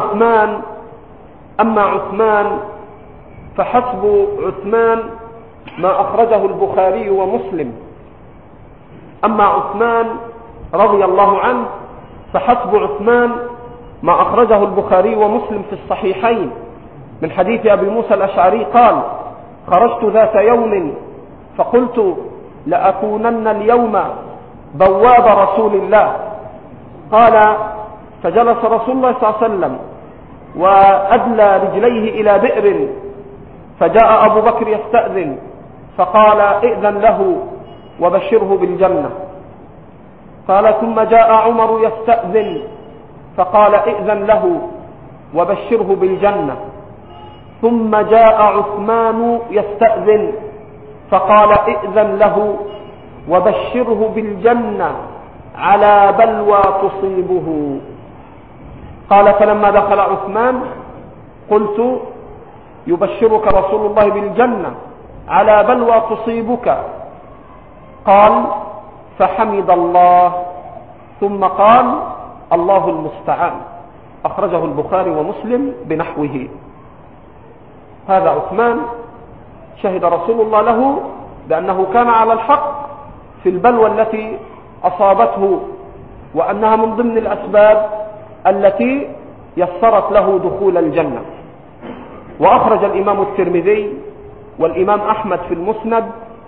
أما عثمان فحسب عثمان ما أخرجه البخاري ومسلم. أما عثمان رضي الله عنه فحسب عثمان ما أخرجه البخاري ومسلم في الصحيحين من حديث أبي موسى الأشعري قال خرجت ذات يوم فقلت لأكونن اليوم بواب رسول الله، قال فجلس رسول الله صلى الله عليه وسلم وأدلى رجليه إلى بئر، فجاء أبو بكر يستأذن فقال ائذن له وبشره بالجنة، قال ثم جاء عمر يستأذن فقال ائذن له وبشره بالجنة، ثم جاء عثمان يستأذن فقال ائذن له وبشره بالجنة على بلوى تصيبه. قال فلما دخل عثمان قلت يبشرك رسول الله بالجنة على بلوى تصيبك، قال فحمد الله ثم قال الله المستعان، أخرجه البخاري ومسلم بنحوه. هذا عثمان شهد رسول الله له بأنه كان على الحق في البلوى التي أصابته، وأنها من ضمن الأسباب التي يسرت له دخول الجنة. وأخرج الإمام الترمذي والإمام أحمد في المسند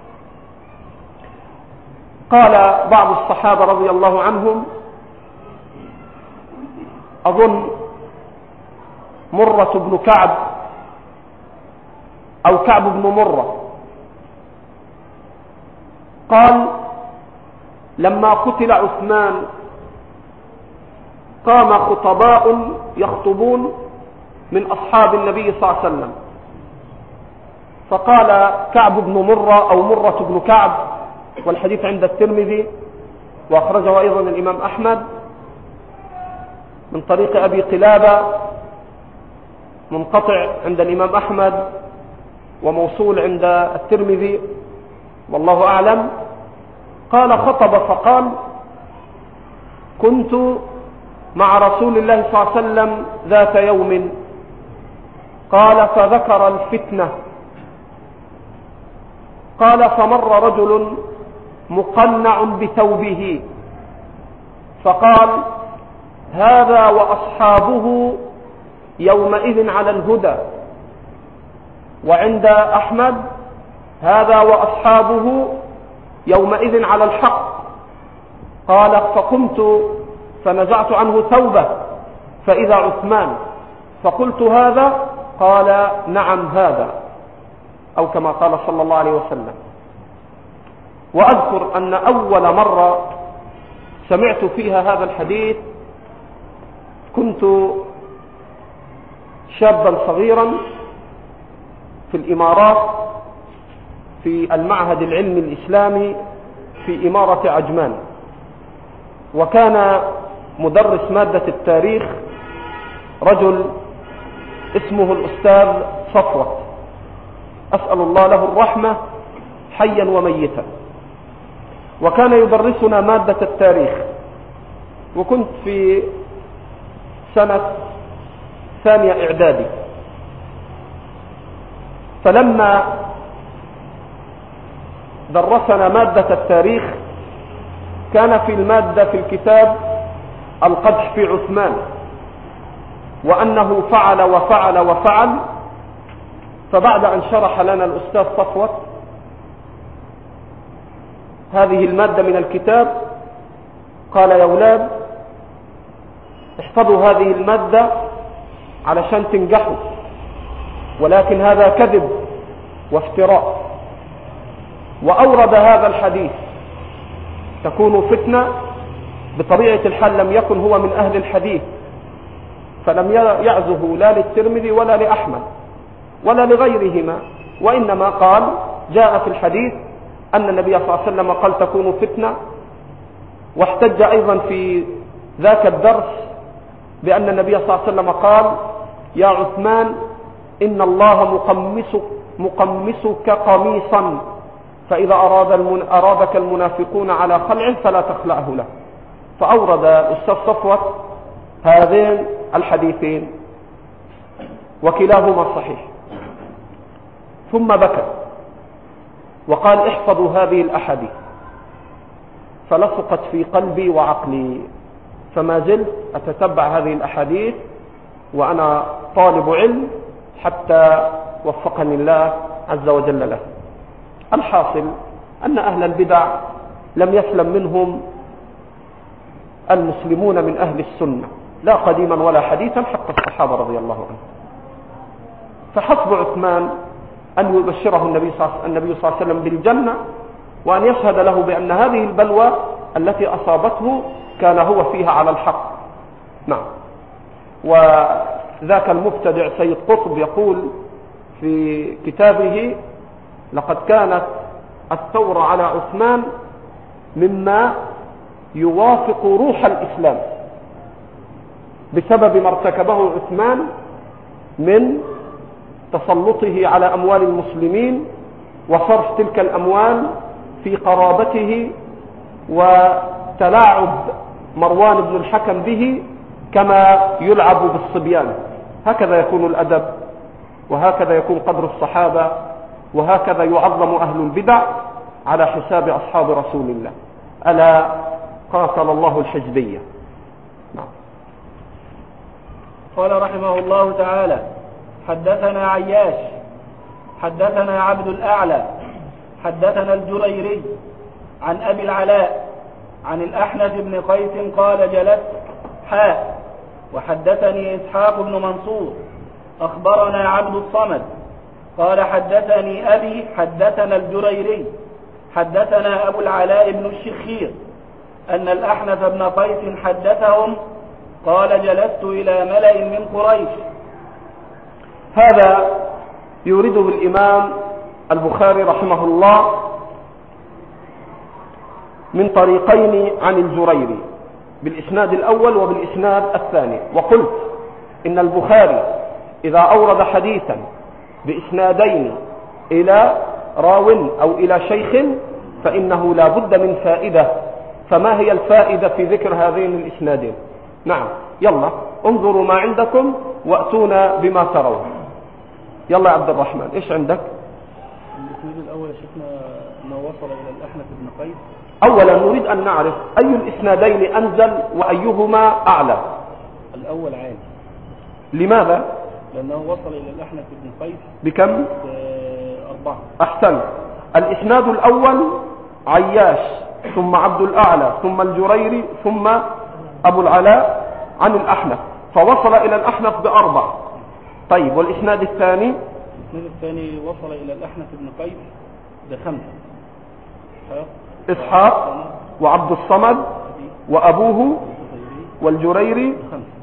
قال بعض الصحابة رضي الله عنهم، أظن مرة بن كعب أو كعب بن مرة، قال لما قتل عثمان قام خطباء يخطبون من أصحاب النبي صلى الله عليه وسلم، فقال كعب بن مرة أو مرة بن كعب، والحديث عند الترمذي وأخرجه أيضا الإمام أحمد من طريق أبي قلابة منقطع عند الإمام أحمد وموصول عند الترمذي والله أعلم. قال خطب فقال كنت مع رسول الله صلى الله عليه وسلم ذات يوم، قال فذكر الفتنة، قال فمر رجل مقنع بثوبه فقال هذا وأصحابه يومئذ على الهدى، وعند أحمد هذا وأصحابه يومئذ على الحق. قال فقمت فنزعت عنه ثوبه فإذا عثمان، فقلت هذا؟ قال نعم هذا، أو كما قال صلى الله عليه وسلم. وأذكر أن أول مرة سمعت فيها هذا الحديث كنت شابا صغيرا في الإمارات في المعهد العلمي الإسلامي في إمارة عجمان، وكان مدرس مادة التاريخ رجل اسمه الأستاذ صفوة، أسأل الله له الرحمة حيا وميتا، وكان يدرسنا مادة التاريخ، وكنت في سنة ثانية إعدادي. فلما درسنا مادة التاريخ كان في المادة في الكتاب القدح في عثمان، وأنه فعل وفعل وفعل. فبعد أن شرح لنا الأستاذ صفوت هذه المادة من الكتاب قال: يا أولاد احفظوا هذه المادة علشان تنجحوا، ولكن هذا كذب وافتراء. وأورد هذا الحديث: تكون فتنة. بطبيعة الحال لم يكن هو من أهل الحديث، فلم يعزه لا للترمذي ولا لأحمد ولا لغيرهما، وإنما قال: جاء في الحديث أن النبي صلى الله عليه وسلم قال تكون فتنة. واحتج أيضا في ذاك الدرس بأن النبي صلى الله عليه وسلم قال: يا عثمان إن الله مقمسك قميصا، فإذا أرادك المنافقون على خلع فلا تخلعه له. فأورد الأستاذ صفوت هذين الحديثين وكلاهما صحيح، ثم بكى وقال: احفظوا هذه الأحاديث. فلصقت في قلبي وعقلي، فما زلت أتتبع هذه الأحاديث وأنا طالب علم حتى وفقني الله عز وجل له. الحاصل أن أهل البدع لم يسلم منهم المسلمون من أهل السنة، لا قديما ولا حديثا، حتى الصحابة رضي الله عنهم. فحسب عثمان أن يبشره النبي صلى الله عليه وسلم بالجنة، وأن يشهد له بأن هذه البلوى التي أصابته كان هو فيها على الحق. نعم. وذاك المبتدع سيد قطب يقول في كتابه: لقد كانت الثورة على عثمان مما يوافق روح الإسلام بسبب ما ارتكبه عثمان من تسلطه على أموال المسلمين وصرف تلك الأموال في قرابته، وتلاعب مروان بن الحكم به كما يلعب بالصبيان. هكذا يكون الأدب، وهكذا يكون قدر الصحابة، وهكذا يعظم أهل البدع على حساب أصحاب رسول الله. ألا قاتل الله الحزبية. نعم. قال رحمه الله تعالى: حدثنا عياش حدثنا عبد الأعلى حدثنا الجريري عن أبي العلاء عن الأحنف بن قيس قال: جلست وحدثني إسحاق بن منصور أخبرنا عبد الصمد قال: حدثني أبي حدثنا الجريري حدثنا أبو العلاء بن الشخير أن الأحنف بن قيس حدثهم قال: جلست إلى ملأ من قريش. هذا يورده الإمام البخاري رحمه الله من طريقين عن الجريري، بالإسناد الأول وبالإسناد الثاني. وقلت إن البخاري إذا أورد حديثا بإسنادين إلى راو أو إلى شيخ فإنه لا بد من فائدة. فما هي الفائدة في ذكر هذين الإسنادين؟ نعم، يلا انظروا ما عندكم وأتونا بما ترون. يلا يا عبد الرحمن، إيش عندك؟ الإسناد الأول شفنا أنه وصل إلى الأحنف بن قيس. أولا نريد أن نعرف أي الإسنادين أنزل وأيهما أعلى. الأول عالي. لماذا؟ لأنه وصل إلى الأحنف بن قيس بكم؟ 4. أحسن. الإسناد الأول عياش ثم عبد الأعلى ثم الجريري ثم أبو العلاء عن الأحنف، فوصل إلى الأحنف ب4. طيب، والإسناد الثاني؟ الإسناد الثاني وصل إلى الأحنف بن قيس ب5. إسحاق وعبد الصمد وأبوه والجريري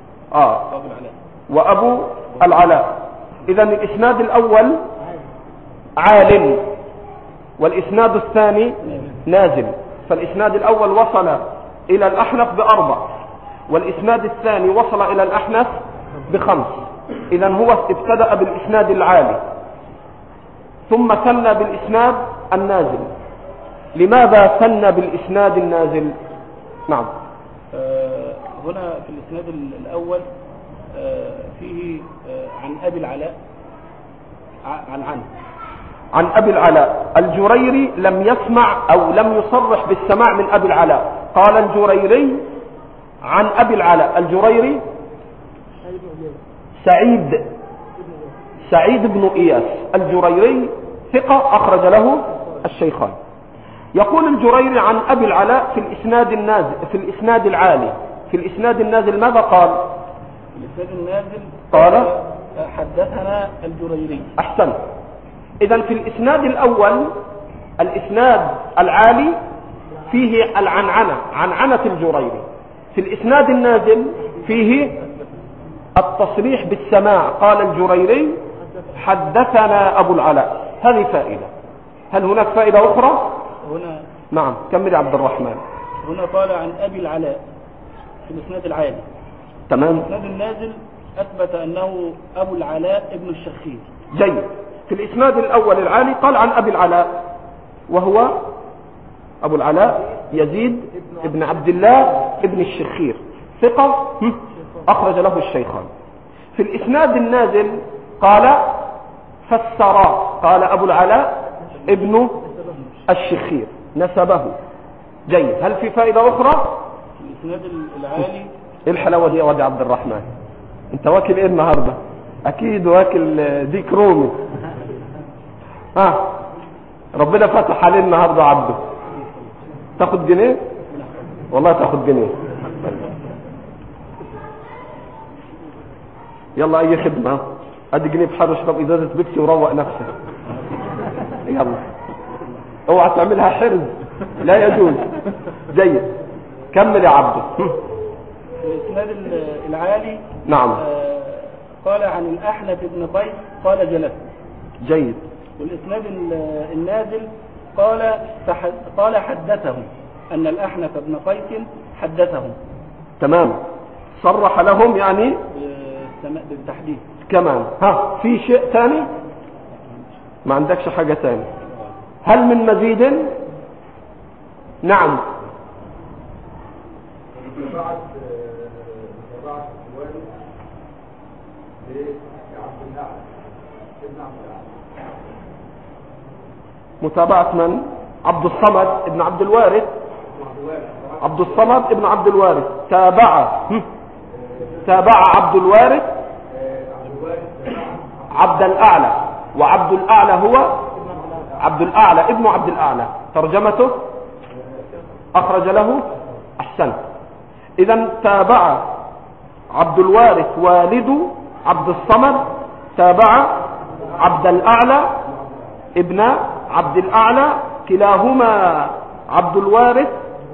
وأبو العلاء. إذن الإسناد الأول عال والإسناد الثاني نازل. فالإسناد الأول وصل إلى الأحنف ب4 والإسناد الثاني وصل إلى الأحنف ب5. إذن هو ابتدأ بالإسناد العالي ثم ثنى بالإسناد النازل. لماذا ثنى بالإسناد النازل؟ نعم. هنا في الإسناد الأول فيه عن أبي العلاء عن أبي العلاء. الجريري لم يسمع أو لم يصرح بالسماع من أبي العلاء. قال الجريري عن أبي العلاء. الجريري سعيد بن إياس. الجريري ثقة أخرج له الشيخان. يقول الجريري عن أبي العلاء في الإسناد العالي. في الإسناد النازل ماذا قال؟ في الإسناد النازل قال حدثنا الجريري. أحسن. إذن في الإسناد الأول الإسناد العالي فيه عنعنة الجريري. في الإسناد النازل فيه التصريح بالسماع. قال الجريري حدثنا أبو العلاء. هذه فائدة. هل هناك فائدة أخرى؟ هنا نعم كمل عبد الرحمن. هنا قال عن أبي العلاء في الإسناد العالي. تمام. الإسناد النازل أثبت أنه أبو العلاء ابن الشخير. جيد. في الإسناد الأول العالي قال عن أبي العلاء وهو أبو العلاء يزيد ابن عبد الله ابن الشخير ثقة أخرج له الشيخان. في الإسناد النازل قال فسرا. قال أبو العلاء ابن الشخير نسبه. جيد. هل في فائدة أخرى؟ في الإسناد العالي إيه الحلاوة دي يا واد عبد الرحمن؟ أنت واكل إيه النهاردة؟ أكيد واكل ديك رومي. ربنا فتح عليه النهاردة عبده. تاخد جنيه؟ والله تاخد جنيه. يلا أي خدمة. أدي جنيه بحر اشرب إزازة بيبسي وروق نفسك. يلا اوعى تعملها حرز لا يجوز. جيد. كمل يا عبده. الإسناد العالي نعم قال عن الأحنف بن قيس قال جلست. جيد. والإسناد النازل قال حدثهم أن الأحنف بن قيس حدثهم. تمام. صرح لهم يعني بالتحديد كمان. في شيء ثاني؟ ما عندكش حاجة ثاني؟ هل من مزيد؟ نعم. متابعة من؟ عبد الصمد ابن عبد الوارث. عبد الصمد ابن عبد الوارث تابع عبد الوارث عبد الأعلى. وعبد الأعلى هو عبد الأعلى ابن عبد الأعلى. ترجمته أخرج له. أحسن. إذن تابع عبد الوارث والد عبد الصمد تابع عبد الأعلى ابن عبد الأعلى. كلاهما عبد الوارث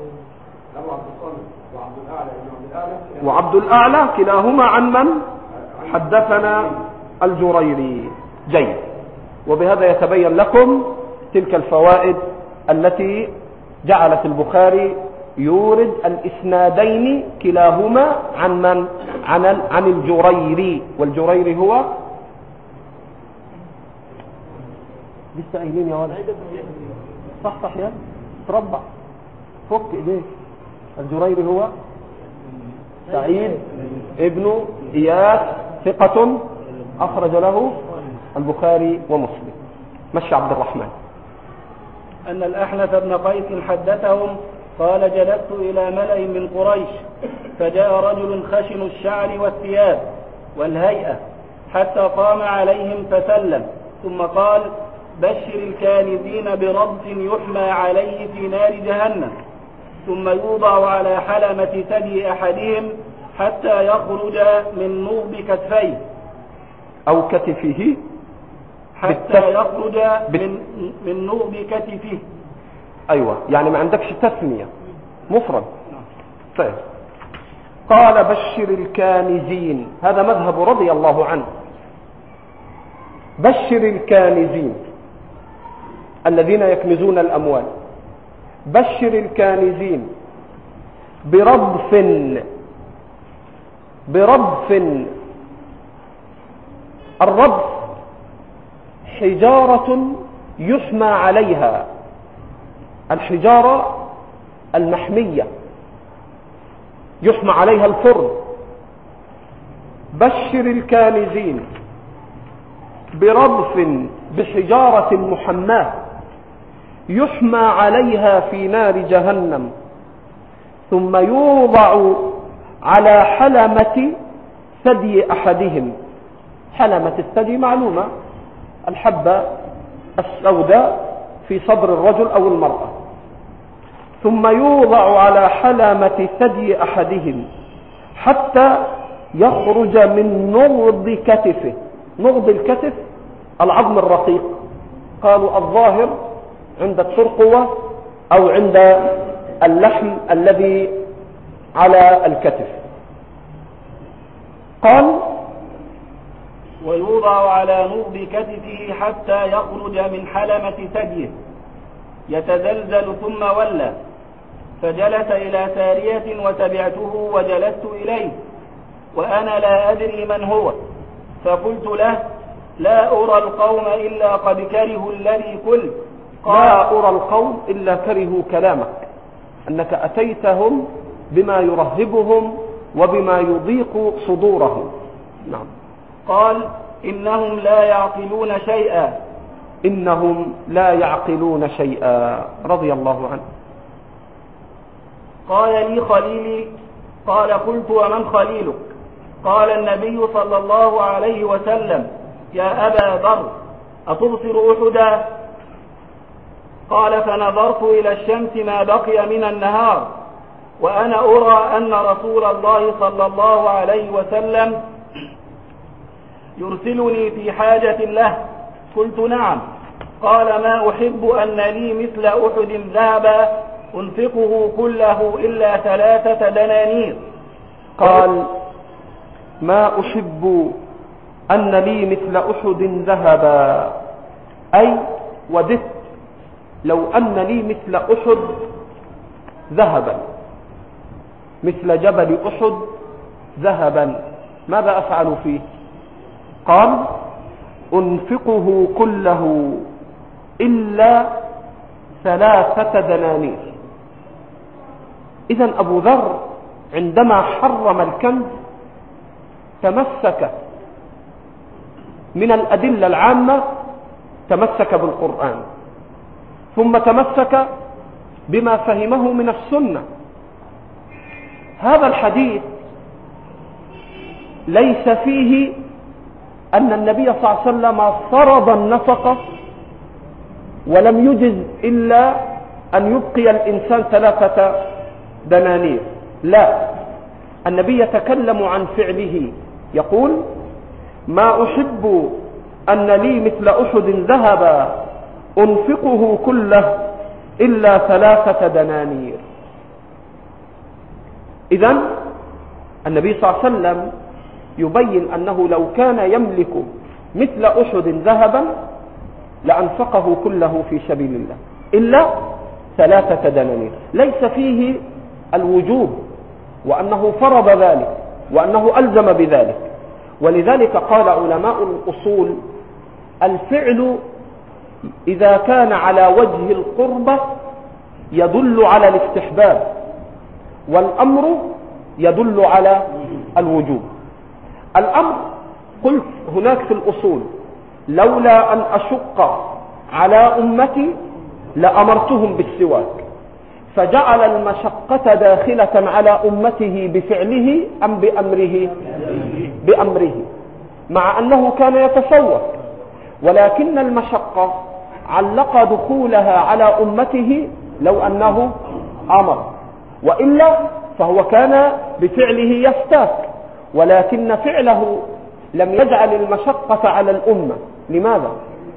وعبد الأعلى كلاهما عن من؟ حدثنا الجريري. جيد. وبهذا يتبين لكم تلك الفوائد التي جعلت البخاري يورد الإسنادين كلاهما عن من؟ عن الجريري. والجريري هو لسه قايلين يا ولد. صح يا تربع فك ايديك. الجريري هو سعيد ابن إياس ثقة أخرج له البخاري ومسلم. مشي عبد الرحمن. أن الأحنف بن قيس حدثهم قال جلست إلى ملأ من قريش فجاء رجل خشن الشعر والثياب والهيئة حتى قام عليهم فسلم ثم قال بشر الكانزين بربط يحمى عليه في نار جهنم ثم يوضع على حلمة ثدي أحدهم حتى يخرج من نوب كتفيه أو كتفه حتى يخرج من نوب كتفه. أيوة يعني ما عندكش تسمية مفرد. طيب. قال بشر الكانزين. هذا مذهب رضي الله عنه. بشر الكانزين الذين يكنزون الأموال. بشر الكانزين برضف. الرضف حجارة يحمى عليها. الحجارة المحمية يحمى عليها الفرن. بشر الكانزين برضف بحجارة محماة يحمى عليها في نار جهنم ثم يوضع على حلمة ثدي أحدهم. حلمة الثدي معلومة، الحبة السوداء في صدر الرجل أو المرأة. ثم يوضع على حلمة ثدي أحدهم حتى يخرج من نغض كتفه. نغض الكتف العظم الرقيق، قالوا الظاهر عند الترقوة أو عند اللحم الذي على الكتف. قال ويوضع على نغض كتفه حتى يخرج من حلمة ثديه يتزلزل ثم ولى، فجلس إلى سارية وتبعته وجلست إليه وأنا لا أدري من هو، فقلت له لا أرى القوم إلا قد كرهوا الذي قلت. لا أرى القوم إلا كرهوا كلامك، أنك أتيتهم بما يرهبهم وبما يضيق صدورهم. نعم. قال إنهم لا يعقلون شيئا. إنهم لا يعقلون شيئا، رضي الله عنه. قال لي خليلي. قال قلت ومن خليلك؟ قال النبي صلى الله عليه وسلم يا أبا ذر أتبصر أحدا؟ قال فنظرت إلى الشمس ما بقي من النهار وأنا أرى أن رسول الله صلى الله عليه وسلم يرسلني في حاجة له. قلت نعم. قال ما أحب أن لي مثل أحد ذهبا أنفقه كله إلا 3 دنانير. قال ما أحب أن لي مثل أحد ذهبا، أي وددت لو أن لي مثل أحد ذهبا، مثل جبل أحد ذهبا، ماذا أفعل فيه؟ قال أنفقه كله إلا 3 دنانير. إذن أبو ذر عندما حرم الكنز تمسك من الأدلة العامة، تمسك بالقرآن، ثم تمسك بما فهمه من السنة. هذا الحديث ليس فيه أن النبي صلى الله عليه وسلم فرض النفقة ولم يجز إلا أن يبقي الإنسان 3 دنانير، لا، النبي يتكلم عن فعله، يقول ما أحب أن لي مثل أحد ذهبا أنفقه كله إلا 3 دنانير. إذن النبي صلى الله عليه وسلم يبين أنه لو كان يملك مثل أحد ذهبا لأنفقه كله في سبيل الله إلا 3 دنانير. ليس فيه الوجوب وأنه فرض ذلك وأنه ألزم بذلك. ولذلك قال علماء الأصول الفعل إذا كان على وجه القربة يدل على الاستحباب، والأمر يدل على الوجوب. الأمر قلت هناك في الأصول لولا أن أشق على أمتي لأمرتهم بالسواك، فجعل المشقة داخلة على أمته بفعله أم بأمره، مع أنه كان يتسوق، ولكن المشقة علق دخولها على أمته لو أنه أمر، وإلا فهو كان بفعله يستاك، ولكن فعله لم يجعل المشقة على الأمة. لماذا؟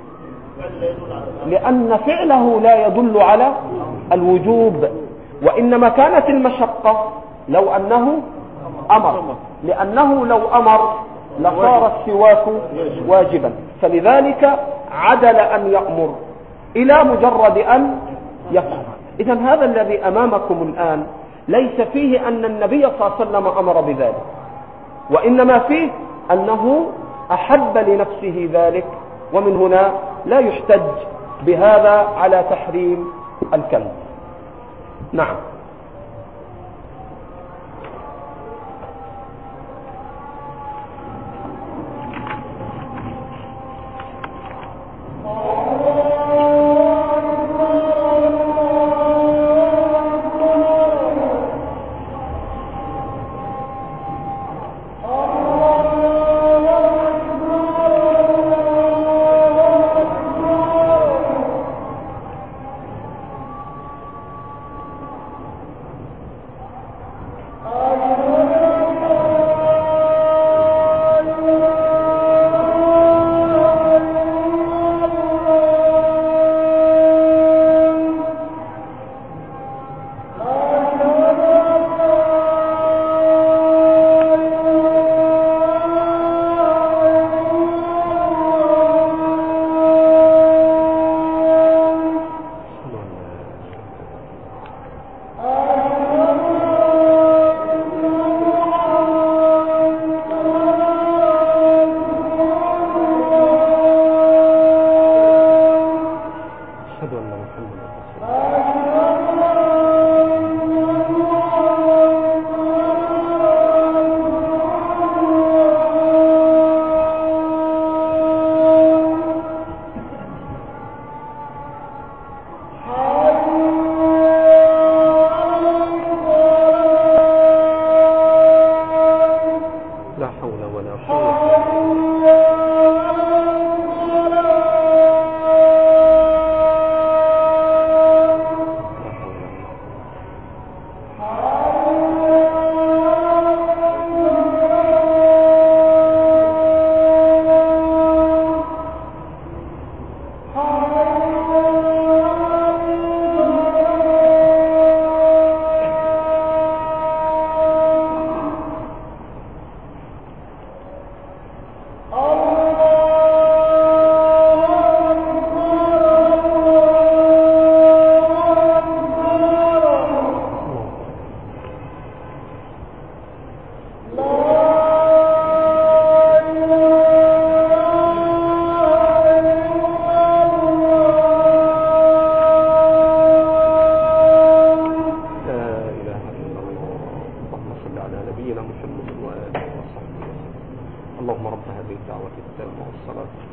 لأن فعله لا يدل على الوجوب، وإنما كانت المشقة لو أنه أمر، لأنه لو أمر لصار السواك واجبا، فلذلك عدل أن يأمر إلى مجرد أن يفعل. إذن هذا الذي أمامكم الآن ليس فيه أن النبي صلى الله عليه وسلم أمر بذلك، وإنما فيه أنه أحب لنفسه ذلك، ومن هنا لا يحتج بهذا على تحريم الكلب. نعم.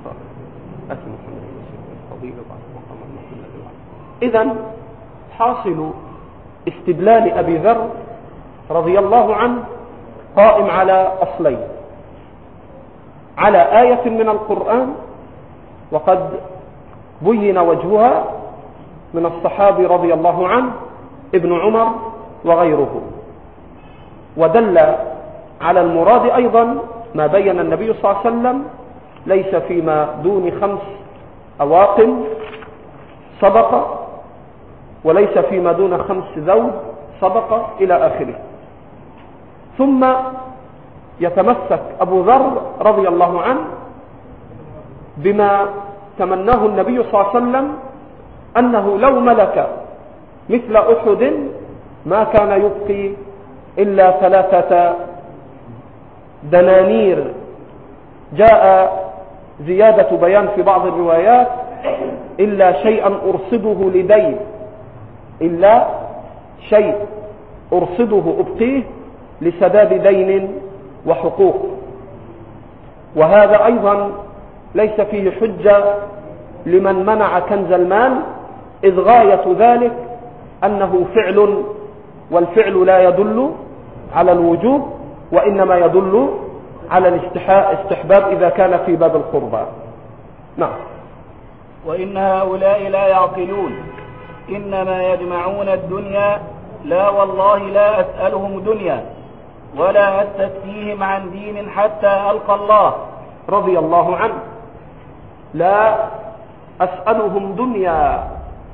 إذن حاصل استدلال أبي ذر رضي الله عنه قائم على أصلين: على آية من القرآن وقد بين وجهها من الصحابي رضي الله عنه ابن عمر وغيره، ودل على المراد أيضا ما بين النبي صلى الله عليه وسلم: ليس فيما دون 5 أواق صدقة، وليس فيما دون 5 زوج صدقة، إلى آخره. ثم يتمسك أبو ذر رضي الله عنه بما تمناه النبي صلى الله عليه وسلم، أنه لو ملك مثل أحد ما كان يبقي إلا 3 دنانير. جاء زيادة بيان في بعض الروايات: إلا شيئا أرصده لدين، إلا شيء أرصده أبقيه لسداد دين وحقوق. وهذا أيضا ليس فيه حجة لمن منع كنز المال، إذ غاية ذلك أنه فعل، والفعل لا يدل على الوجوب، وإنما يدل على الاستحباب إذا كان في باب القربى. نعم. وإن هؤلاء لا يعقلون، إنما يجمعون الدنيا، لا والله لا أسألهم دنيا ولا أستفتيهم عن دين حتى ألقى الله. رضي الله عنه: لا أسألهم دنيا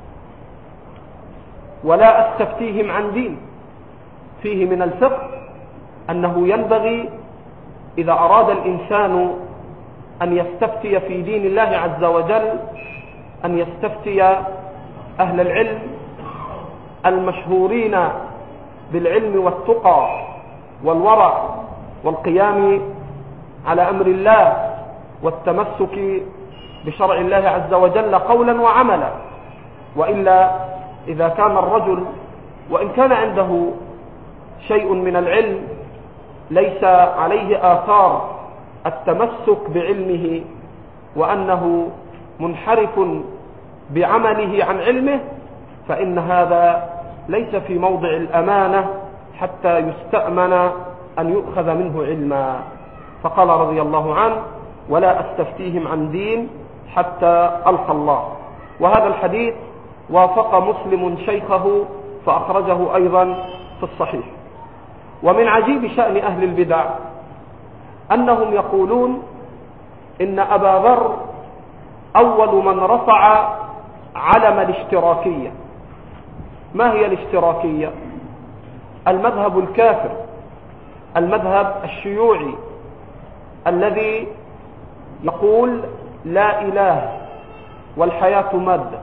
ولا أستفتيهم عن دين. فيه من الفقه أنه ينبغي إذا أراد الإنسان أن يستفتي في دين الله عز وجل أن يستفتي أهل العلم المشهورين بالعلم والتقى والورع والقيام على أمر الله والتمسك بشرع الله عز وجل قولا وعملا. وإلا إذا كان الرجل وإن كان عنده شيء من العلم ليس عليه آثار التمسك بعلمه، وأنه منحرف بعمله عن علمه، فإن هذا ليس في موضع الأمانة حتى يستأمن أن يؤخذ منه علما. فقال رضي الله عنه: ولا أستفتيهم عن دين حتى ألقى الله. وهذا الحديث وافق مسلم شيخه فأخرجه أيضا في الصحيح. ومن عجيب شأن أهل البدع أنهم يقولون إن أبا ذر أول من رفع علم الاشتراكية. ما هي الاشتراكية؟ المذهب الكافر، المذهب الشيوعي الذي يقول لا إله والحياة مادة،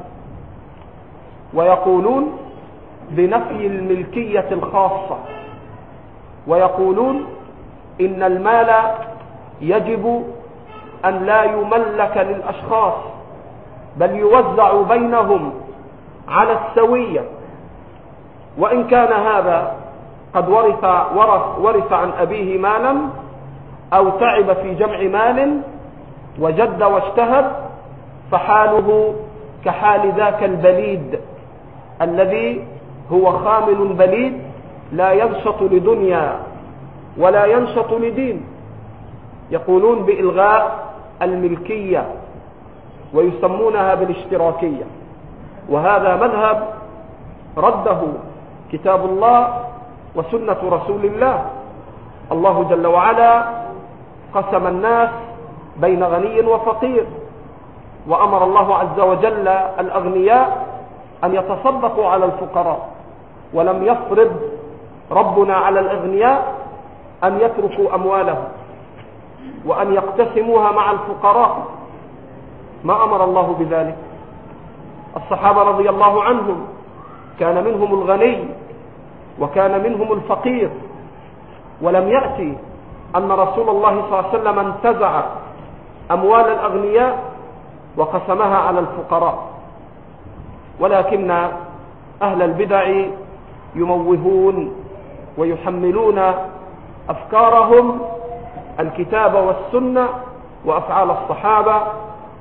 ويقولون بنفي الملكية الخاصة، ويقولون إن المال يجب أن لا يملك للأشخاص بل يوزع بينهم على السوية. وإن كان هذا قد ورث عن أبيه مالا أو تعب في جمع مال وجد واجتهد، فحاله كحال ذاك البليد الذي هو خامل بليد لا ينشط لدنيا ولا ينشط لدين. يقولون بإلغاء الملكية ويسمونها بالاشتراكية، وهذا مذهب رده كتاب الله وسنة رسول الله. الله جل وعلا قسم الناس بين غني وفقير، وأمر الله عز وجل الأغنياء أن يتصدقوا على الفقراء، ولم يفرض ربنا على الأغنياء أن يتركوا أموالهم وأن يقتسموها مع الفقراء، ما أمر الله بذلك. الصحابة رضي الله عنهم كان منهم الغني وكان منهم الفقير، ولم يأتي أن رسول الله صلى الله عليه وسلم انتزع أموال الأغنياء وقسمها على الفقراء. ولكن أهل البدع يموهون ويحملون أفكارهم الكتاب والسنة وأفعال الصحابة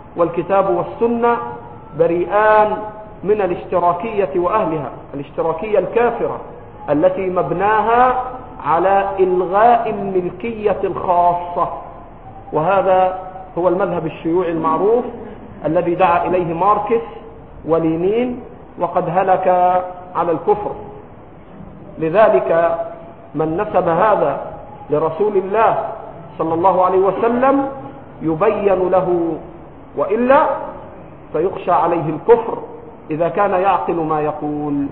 والكتاب والسنة بريئان من الاشتراكية وأهلها، الاشتراكية الكافرة التي مبناها على إلغاء الملكية الخاصة. وهذا هو المذهب الشيوعي المعروف الذي دعا إليه ماركس ولينين، وقد هلك على الكفر. لذلك من نسب هذا لرسول الله صلى الله عليه وسلم يبين له، وإلا فيخشى عليه الكفر إذا كان يعقل ما يقول.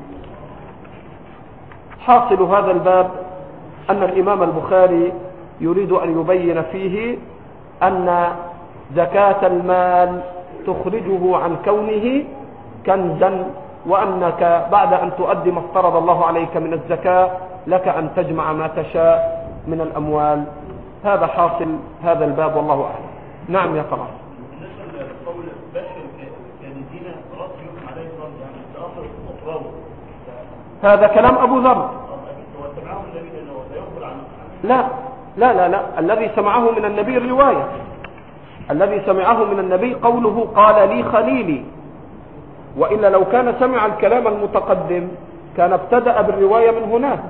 حاصل هذا الباب أن الإمام البخاري يريد أن يبين فيه أن زكاة المال تخرجه عن كونه كنزا، وأنك بعد أن تؤدي ما افترض الله عليك من الزكاة لك أن تجمع ما تشاء من الأموال. هذا حاصل هذا الباب والله أعلم. نعم يا قرار. هذا كلام أبو ذر. لا لا لا لا، الذي سمعه من النبي الرواية، الذي سمعه من النبي قوله قال لي خليلي، وإلا لو كان سمع الكلام المتقدم كان ابتدأ بالرواية من هناك.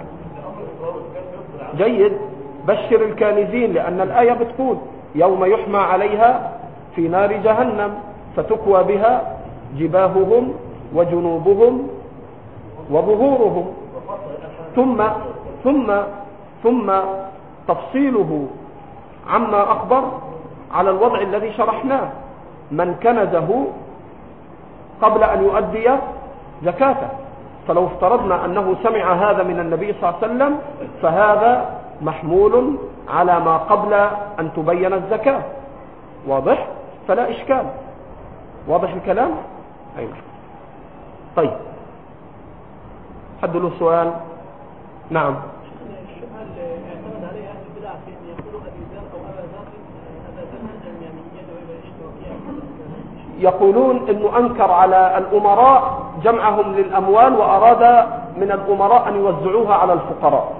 جيد، بشر الكانزين، لأن الآية بتقول يوم يحمى عليها في نار جهنم فتكوى بها جباههم وجنوبهم وظهورهم، ثم تفصيله عما أخبر على الوضع الذي شرحناه، من كنزه قبل أن يؤدي زكاته. فلو افترضنا أنه سمع هذا من النبي صلى الله عليه وسلم فهذا محمول على ما قبل أن تبين الزكاة. واضح؟ فلا إشكال. واضح الكلام؟ أيوة. طيب، حد له سؤال؟ نعم. يقولون انه انكر على الامراء جمعهم للاموال واراد من الامراء ان يوزعوها على الفقراء.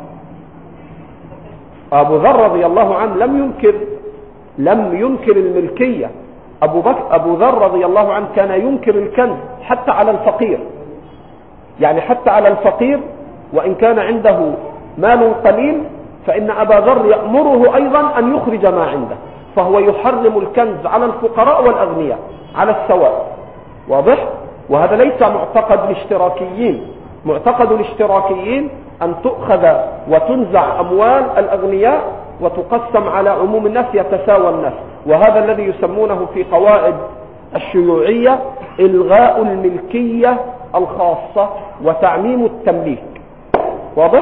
ابو ذر رضي الله عنه لم ينكر الملكية. ابو ذر رضي الله عنه كان ينكر الكنز حتى على الفقير، يعني حتى على الفقير وان كان عنده مال قليل فان ابا ذر يأمره ايضا ان يخرج ما عنده، فهو يحرم الكنز على الفقراء والاغنياء على السواء. واضح؟ وهذا ليس معتقد الاشتراكيين. معتقد الاشتراكيين أن تؤخذ وتنزع أموال الأغنياء وتقسم على عموم الناس، يتساوى الناس. وهذا الذي يسمونه في قواعد الشيوعية إلغاء الملكية الخاصة وتعميم التمليك. واضح؟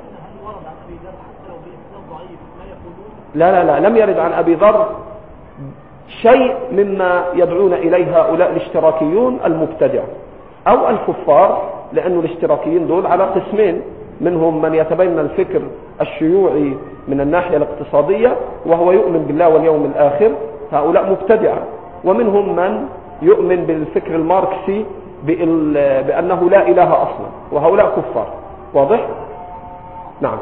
لا لا لا، لم يرد عن أبي ذر شيء مما يدعون إليه هؤلاء الاشتراكيون المبتدع أو الكفار، لأن الاشتراكيين دول على قسمين، منهم من يتبنى الفكر الشيوعي من الناحية الاقتصادية وهو يؤمن بالله واليوم الآخر، هؤلاء مبتدع، ومنهم من يؤمن بالفكر الماركسي بأنه لا إله أصلا، وهؤلاء كفار. واضح؟ نعم.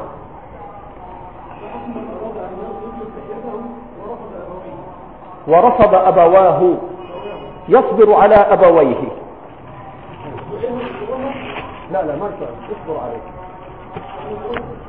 ورفض أبواه، يصبر على أبويه. لا لا، ما اصبر عليك.